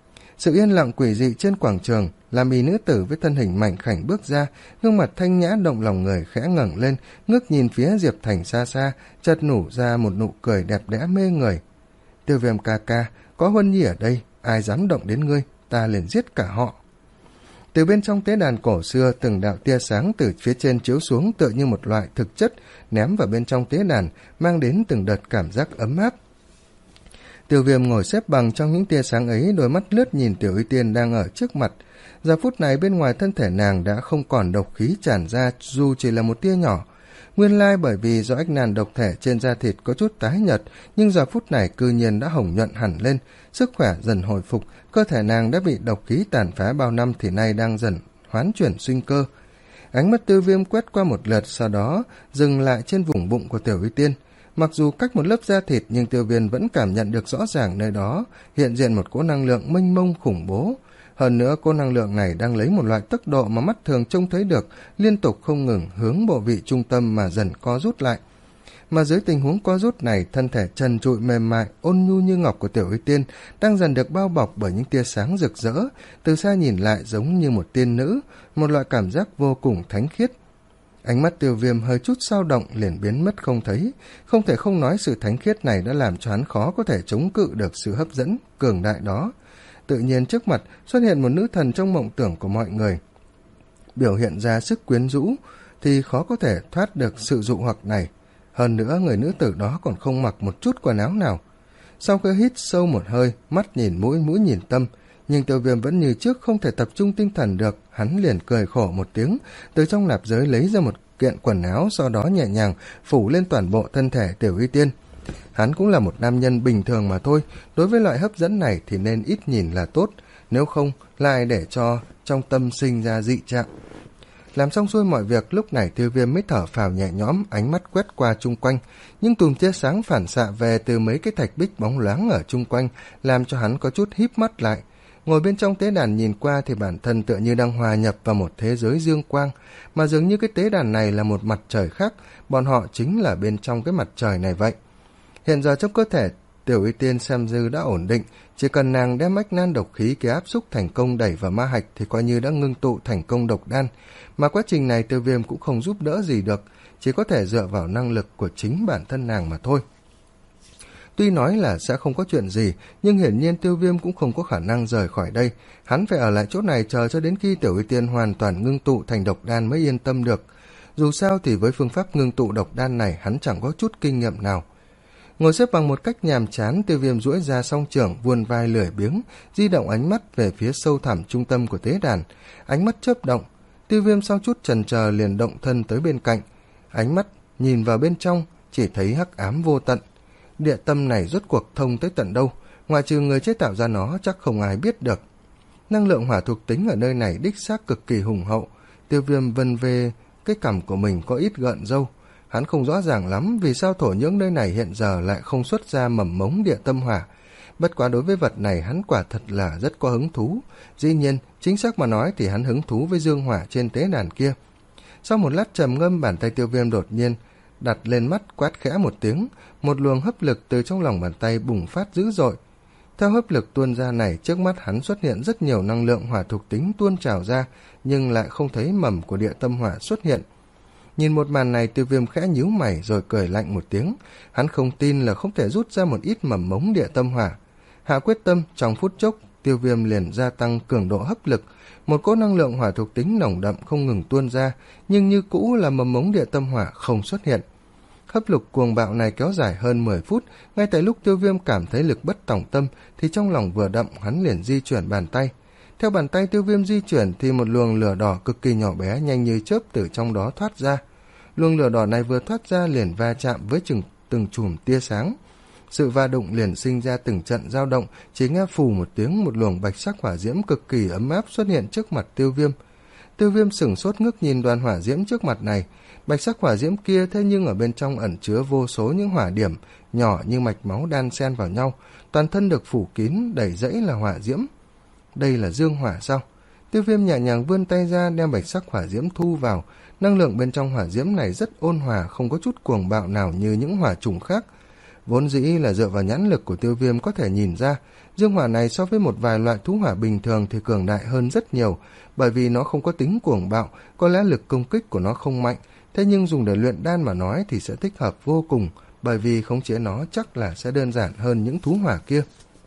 Sự yên lặng quỷ dị trên quảng trường làm y nữ tử với thân hình mảnh khảnh bước ra, gương mặt thanh nhã động lòng người khẽ ngẩng lên, ngước nhìn phía Diệp Thành xa xa, chợt nủ ra một nụ cười đẹp đẽ mê người. Tiêu Viêm ca ca, có Huân Nhi ở đây, ai dám động đến ngươi, ta liền giết cả họ. Từ bên trong tế đàn cổ xưa, từng đạo tia sáng từ phía trên chiếu xuống tựa như một loại thực chất ném vào bên trong tế đàn, mang đến từng đợt cảm giác ấm áp. Tiêu Viêm ngồi xếp bằng trong những tia sáng ấy, đôi mắt lướt nhìn Tiểu Y Tiên đang ở trước mặt. Giờ phút này bên ngoài thân thể nàng đã không còn độc khí tràn ra, dù chỉ là một tia nhỏ. Nguyên lai bởi vì do ách nan độc thể trên da thịt có chút tái nhợt, nhưng giờ phút này cư nhiên đã hồng nhuận hẳn lên, sức khỏe dần hồi phục, cơ thể nàng đã bị độc khí tàn phá bao năm thì nay đang dần hoán chuyển sinh cơ. Ánh mắt Tiêu Viêm quét qua một lượt, sau đó dừng lại trên vùng bụng của Tiểu Y Tiên. Mặc dù cách một lớp da thịt nhưng Tiêu Viêm vẫn cảm nhận được rõ ràng nơi đó hiện diện một cỗ năng lượng mênh mông khủng bố. Hơn nữa cỗ năng lượng này đang lấy một loại tốc độ mà mắt thường trông thấy được, liên tục không ngừng hướng bộ vị trung tâm mà dần co rút lại. Mà dưới tình huống co rút này, thân thể trần trụi mềm mại, ôn nhu như ngọc của Tiểu Y Tiên đang dần được bao bọc bởi những tia sáng rực rỡ, từ xa nhìn lại giống như một tiên nữ, một loại cảm giác vô cùng thánh khiết. Ánh mắt Tiêu Viêm hơi chút dao động liền biến mất không thấy, không thể không nói sự thánh khiết này đã làm cho hắn khó có thể chống cự được sự hấp dẫn cường đại đó. Tự nhiên trước mặt xuất hiện một nữ thần trong mộng tưởng của mọi người, biểu hiện ra sức quyến rũ, thì khó có thể thoát được sự dụ hoặc này. Hơn nữa người nữ tử đó còn không mặc một chút quần áo nào. Sau khi hít sâu một hơi, mắt nhìn mũi, mũi nhìn tâm, nhưng Tiêu Viêm vẫn như trước không thể tập trung tinh thần được. Hắn liền cười khổ một tiếng, từ trong nạp giới lấy ra một kiện quần áo, sau đó nhẹ nhàng phủ lên toàn bộ thân thể Tiểu Y Tiên. Hắn cũng là một nam nhân bình thường mà thôi, đối với loại hấp dẫn này thì nên ít nhìn là tốt, nếu không lại để cho trong tâm sinh ra dị trạng. Làm xong xuôi mọi việc, lúc này Tiêu Viêm mới thở phào nhẹ nhõm, ánh mắt quét qua chung quanh, nhưng tùm tia sáng phản xạ về từ mấy cái thạch bích bóng loáng ở chung quanh làm cho hắn có chút híp mắt lại. Ngồi bên trong tế đàn nhìn qua thì bản thân tựa như đang hòa nhập vào một thế giới dương quang, mà dường như cái tế đàn này là một mặt trời khác, bọn họ chính là bên trong cái mặt trời này vậy. Hiện giờ trong cơ thể Tiểu Y Tiên xem dư đã ổn định, chỉ cần nàng đem ách nan độc khí kia áp xúc thành công đẩy vào ma hạch thì coi như đã ngưng tụ thành công độc đan, mà quá trình này Tiêu Viêm cũng không giúp đỡ gì được, chỉ có thể dựa vào năng lực của chính bản thân nàng mà thôi. Tuy nói là sẽ không có chuyện gì, nhưng hiển nhiên Tiêu Viêm cũng không có khả năng rời khỏi đây, hắn phải ở lại chỗ này chờ cho đến khi Tiểu Y Tiên hoàn toàn ngưng tụ thành độc đan mới yên tâm được. Dù sao thì với phương pháp ngưng tụ độc đan này hắn chẳng có chút kinh nghiệm nào. Ngồi xếp bằng một cách nhàm chán, Tiêu Viêm duỗi ra song trưởng, vươn vai lười biếng, di động ánh mắt về phía sâu thẳm trung tâm của tế đàn. Ánh mắt chớp động, Tiêu Viêm sau chút chần chờ liền động thân tới bên cạnh. Ánh mắt nhìn vào bên trong, chỉ thấy hắc ám vô tận. Địa tâm này rốt cuộc thông tới tận đâu, ngoại trừ người chế tạo ra nó chắc không ai biết được. Năng lượng hỏa thuộc tính ở nơi này đích xác cực kỳ hùng hậu. Tiêu Viêm vân về cái cằm của mình có ít gợn râu. Hắn không rõ ràng lắm vì sao thổ nhưỡng nơi này hiện giờ lại không xuất ra mầm mống địa tâm hỏa. Bất quá đối với vật này hắn quả thật là rất có hứng thú. Dĩ nhiên, chính xác mà nói thì hắn hứng thú với dương hỏa trên tế đàn kia. Sau một lát trầm ngâm, bàn tay Tiêu Viêm đột nhiên đặt lên mắt, quát khẽ một tiếng, một luồng hấp lực từ trong lòng bàn tay bùng phát dữ dội. Theo hấp lực tuôn ra này, trước mắt hắn xuất hiện rất nhiều năng lượng hỏa thuộc tính tuôn trào ra, nhưng lại không thấy mầm của địa tâm hỏa xuất hiện. Nhìn một màn này, Tiêu Viêm khẽ nhíu mày rồi cười lạnh một tiếng. Hắn không tin là không thể rút ra một ít mầm mống địa tâm hỏa. Hạ quyết tâm, trong phút chốc, Tiêu Viêm liền gia tăng cường độ hấp lực. Một cỗ năng lượng hỏa thuộc tính nồng đậm không ngừng tuôn ra, nhưng như cũ là mầm mống địa tâm hỏa không xuất hiện. Hấp lực cuồng bạo này kéo dài hơn mười phút, ngay tại lúc Tiêu Viêm cảm thấy lực bất tòng tâm thì trong lòng vừa động, hắn liền di chuyển bàn tay. Theo bàn tay Tiêu Viêm di chuyển thì một luồng lửa đỏ cực kỳ nhỏ bé nhanh như chớp từ trong đó thoát ra. Luồng lửa đỏ này vừa thoát ra liền va chạm với chừng từng chùm tia sáng. Sự va đụng liền sinh ra từng trận dao động, chỉ nghe phù một tiếng, một luồng bạch sắc hỏa diễm cực kỳ ấm áp xuất hiện trước mặt Tiêu Viêm. Tiêu Viêm sửng sốt ngước nhìn đoàn hỏa diễm trước mặt này. Bạch sắc hỏa diễm kia thế nhưng ở bên trong ẩn chứa vô số những hỏa điểm nhỏ như mạch máu đan xen vào nhau, toàn thân được phủ kín đầy rẫy là hỏa diễm. Đây là dương hỏa sao? Tiêu Viêm nhẹ nhàng vươn tay ra đem bạch sắc hỏa diễm thu vào. Năng lượng bên trong hỏa diễm này rất ôn hòa, không có chút cuồng bạo nào như những hỏa trùng khác. Vốn dĩ là dựa vào nhãn lực của Tiêu Viêm có thể nhìn ra, dương hỏa này so với một vài loại thú hỏa bình thường thì cường đại hơn rất nhiều, bởi vì nó không có tính cuồng bạo, có lẽ lực công kích của nó không mạnh, thế nhưng dùng để luyện đan mà nói thì sẽ thích hợp vô cùng, bởi vì khống chế nó chắc là sẽ đơn giản hơn những thú hỏa kia.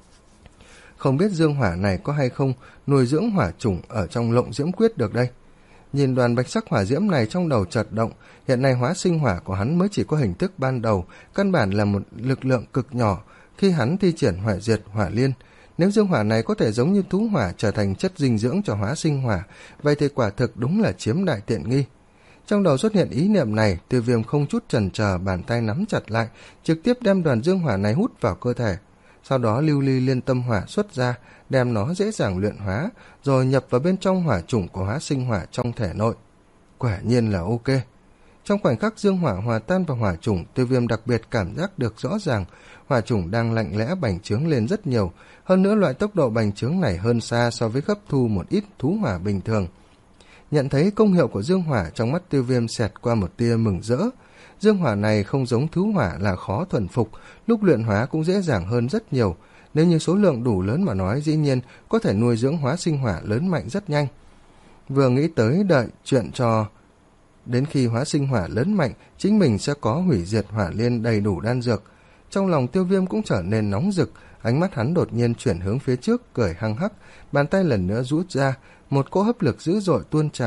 Không biết dương hỏa này có hay không nuôi dưỡng hỏa chủng ở trong Lộng Diễm Quyết được đây. Nhìn đoàn bạch sắc hỏa diễm này trong đầu chợt động, hiện nay hóa sinh hỏa của hắn mới chỉ có hình thức ban đầu, căn bản là một lực lượng cực nhỏ khi hắn thi triển hỏa diệt hỏa liên. Nếu dương hỏa này có thể giống như thú hỏa trở thành chất dinh dưỡng cho hóa sinh hỏa, vậy thì quả thực đúng là chiếm đại tiện nghi. Trong đầu xuất hiện ý niệm này, Tiêu Viêm không chút chần chờ, bàn tay nắm chặt lại, trực tiếp đem đoàn dương hỏa này hút vào cơ thể. Sau đó lưu ly liên tâm hỏa xuất ra, đem nó dễ dàng luyện hóa, rồi nhập vào bên trong hỏa chủng của hóa sinh hỏa trong thể nội. Quả nhiên là ok. Trong khoảnh khắc dương hỏa hòa tan vào hỏa chủng, Tiêu Viêm đặc biệt cảm giác được rõ ràng hỏa chủng đang lạnh lẽ bành trướng lên rất nhiều, hơn nữa loại tốc độ bành trướng này hơn xa so với hấp thu một ít thú hỏa bình thường. Nhận thấy công hiệu của dương hỏa, trong mắt Tiêu Viêm xẹt qua một tia mừng rỡ. Dương hỏa này không giống thú hỏa là khó thuần phục, lúc luyện hóa cũng dễ dàng hơn rất nhiều. Nếu như số lượng đủ lớn mà nói, dĩ nhiên có thể nuôi dưỡng hóa sinh hỏa lớn mạnh rất nhanh. Vừa nghĩ tới đợi chuyện cho đến khi hóa sinh hỏa lớn mạnh, chính mình sẽ có hủy diệt hỏa liên đầy đủ đan dược. Trong lòng Tiêu Viêm cũng trở nên nóng rực, ánh mắt hắn đột nhiên chuyển hướng phía trước, cười hăng hắc, bàn tay lần nữa rút ra, một cỗ hấp lực dữ dội tuôn trào.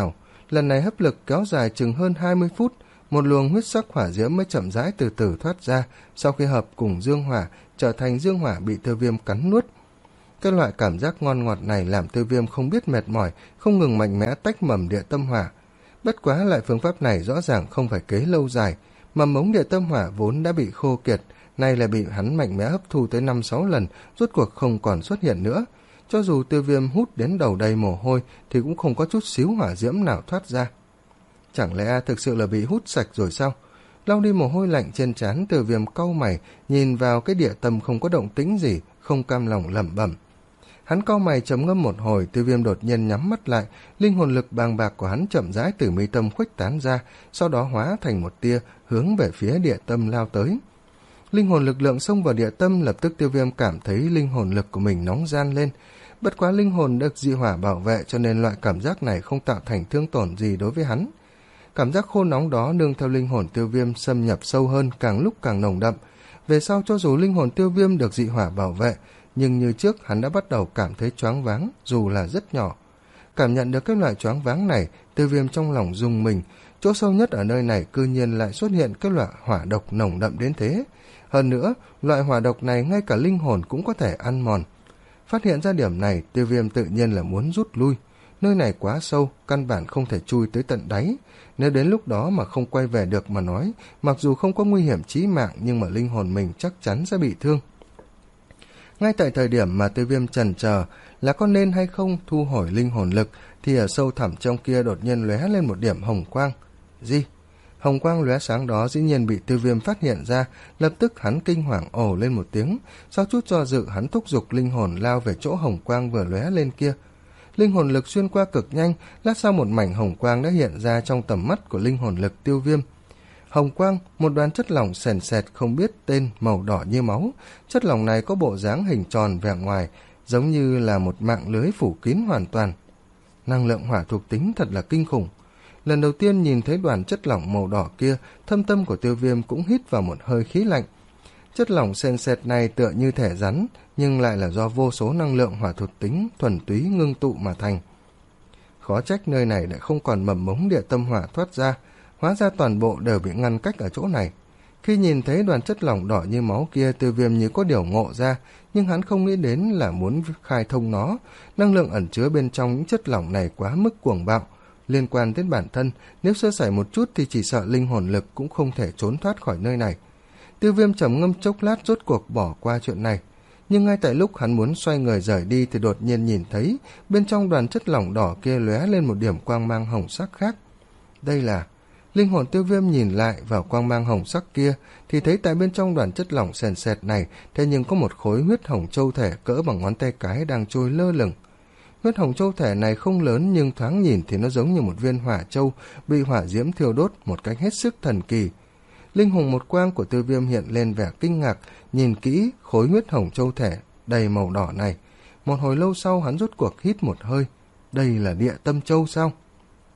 Lần này hấp lực kéo dài chừng hơn hai mươi phút, một luồng huyết sắc hỏa diễm mới chậm rãi từ từ thoát ra, sau khi hợp cùng dương hỏa, trở thành dương hỏa bị Tiêu Viêm cắn nuốt. Cái loại cảm giác ngon ngọt này làm Tiêu Viêm không biết mệt mỏi, không ngừng mạnh mẽ tách mầm địa tâm hỏa. Bất quá lại phương pháp này rõ ràng không phải kế lâu dài, mầm mống địa tâm hỏa vốn đã bị khô kiệt, nay lại bị hắn mạnh mẽ hấp thu tới năm sáu lần, rốt cuộc không còn xuất hiện nữa. Cho dù Tiêu Viêm hút đến đầu đầy mồ hôi thì cũng không có chút xíu hỏa diễm nào thoát ra. Chẳng lẽ thực sự là bị hút sạch rồi sao? Lau đi mồ hôi lạnh trên trán, Tiêu Viêm cau mày, nhìn vào cái địa tâm không có động tĩnh gì, không cam lòng lẩm bẩm. Hắn cau mày trầm ngâm một hồi, Tiêu Viêm đột nhiên nhắm mắt lại, linh hồn lực bàng bạc của hắn chậm rãi từ mi tâm khuếch tán ra, sau đó hóa thành một tia hướng về phía địa tâm lao tới. Linh hồn lực lượng xông vào địa tâm, lập tức Tiêu Viêm cảm thấy linh hồn lực của mình nóng ran lên. Bất quá linh hồn được dị hỏa bảo vệ, cho nên loại cảm giác này không tạo thành thương tổn gì đối với hắn. Cảm giác khô nóng đó nương theo linh hồn Tiêu Viêm xâm nhập sâu hơn, càng lúc càng nồng đậm. Về sau cho dù linh hồn Tiêu Viêm được dị hỏa bảo vệ, nhưng như trước hắn đã bắt đầu cảm thấy choáng váng, dù là rất nhỏ. Cảm nhận được cái loại choáng váng này, Tiêu Viêm trong lòng rùng mình, chỗ sâu nhất ở nơi này cư nhiên lại xuất hiện cái loại hỏa độc nồng đậm đến thế. Hơn nữa, loại hỏa độc này ngay cả linh hồn cũng có thể ăn mòn. Phát hiện ra điểm này, Tiêu Viêm tự nhiên là muốn rút lui. Nơi này quá sâu, căn bản không thể chui tới tận đáy. Nếu đến lúc đó mà không quay về được mà nói, mặc dù không có nguy hiểm chí mạng nhưng mà linh hồn mình chắc chắn sẽ bị thương. Ngay tại thời điểm mà Tiêu Viêm chần chờ là có nên hay không thu hồi linh hồn lực, thì ở sâu thẳm trong kia đột nhiên lóe lên một điểm hồng quang. Gì? Hồng quang lóe sáng đó dĩ nhiên bị Tiêu Viêm phát hiện ra, lập tức hắn kinh hoàng ồ lên một tiếng, sau chút do dự hắn thúc giục linh hồn lao về chỗ hồng quang vừa lóe lên kia. Linh hồn lực xuyên qua cực nhanh, lát sau một mảnh hồng quang đã hiện ra trong tầm mắt của linh hồn lực Tiêu Viêm. Hồng quang, một đoàn chất lỏng sền sệt không biết tên, màu đỏ như máu. Chất lỏng này có bộ dáng hình tròn vẻ ngoài, giống như là một mạng lưới phủ kín hoàn toàn. Năng lượng hỏa thuộc tính thật là kinh khủng. Lần đầu tiên nhìn thấy đoàn chất lỏng màu đỏ kia, thâm tâm của Tiêu Viêm cũng hít vào một hơi khí lạnh. Chất lỏng sền sệt này tựa như thể rắn, nhưng lại là do vô số năng lượng hỏa thuộc tính thuần túy ngưng tụ mà thành. Khó trách nơi này lại không còn mầm mống địa tâm hỏa thoát ra, hóa ra toàn bộ đều bị ngăn cách ở chỗ này. Khi nhìn thấy đoàn chất lỏng đỏ như máu kia, Tiêu Viêm như có điều ngộ ra, nhưng hắn không nghĩ đến là muốn khai thông nó. Năng lượng ẩn chứa bên trong những chất lỏng này quá mức cuồng bạo, liên quan đến bản thân, nếu sơ sẩy một chút thì chỉ sợ linh hồn lực cũng không thể trốn thoát khỏi nơi này. Tiêu Viêm trầm ngâm chốc lát rốt cuộc bỏ qua chuyện này, nhưng ngay tại lúc hắn muốn xoay người rời đi thì đột nhiên nhìn thấy bên trong đoàn chất lỏng đỏ kia lóe lên một điểm quang mang hồng sắc khác. Đây là... Linh hồn Tiêu Viêm nhìn lại vào quang mang hồng sắc kia thì thấy tại bên trong đoàn chất lỏng sền sệt này thế nhưng có một khối huyết hồng châu thể cỡ bằng ngón tay cái đang trôi lơ lửng. Huyết hồng châu thể này không lớn nhưng thoáng nhìn thì nó giống như một viên hỏa châu bị hỏa diễm thiêu đốt một cách hết sức thần kỳ. Linh hồn một quang của Tiêu Viêm hiện lên vẻ kinh ngạc, nhìn kỹ khối huyết hồng châu thể đầy màu đỏ này. Một hồi lâu sau hắn rốt cuộc hít một hơi. Đây là địa tâm châu sao?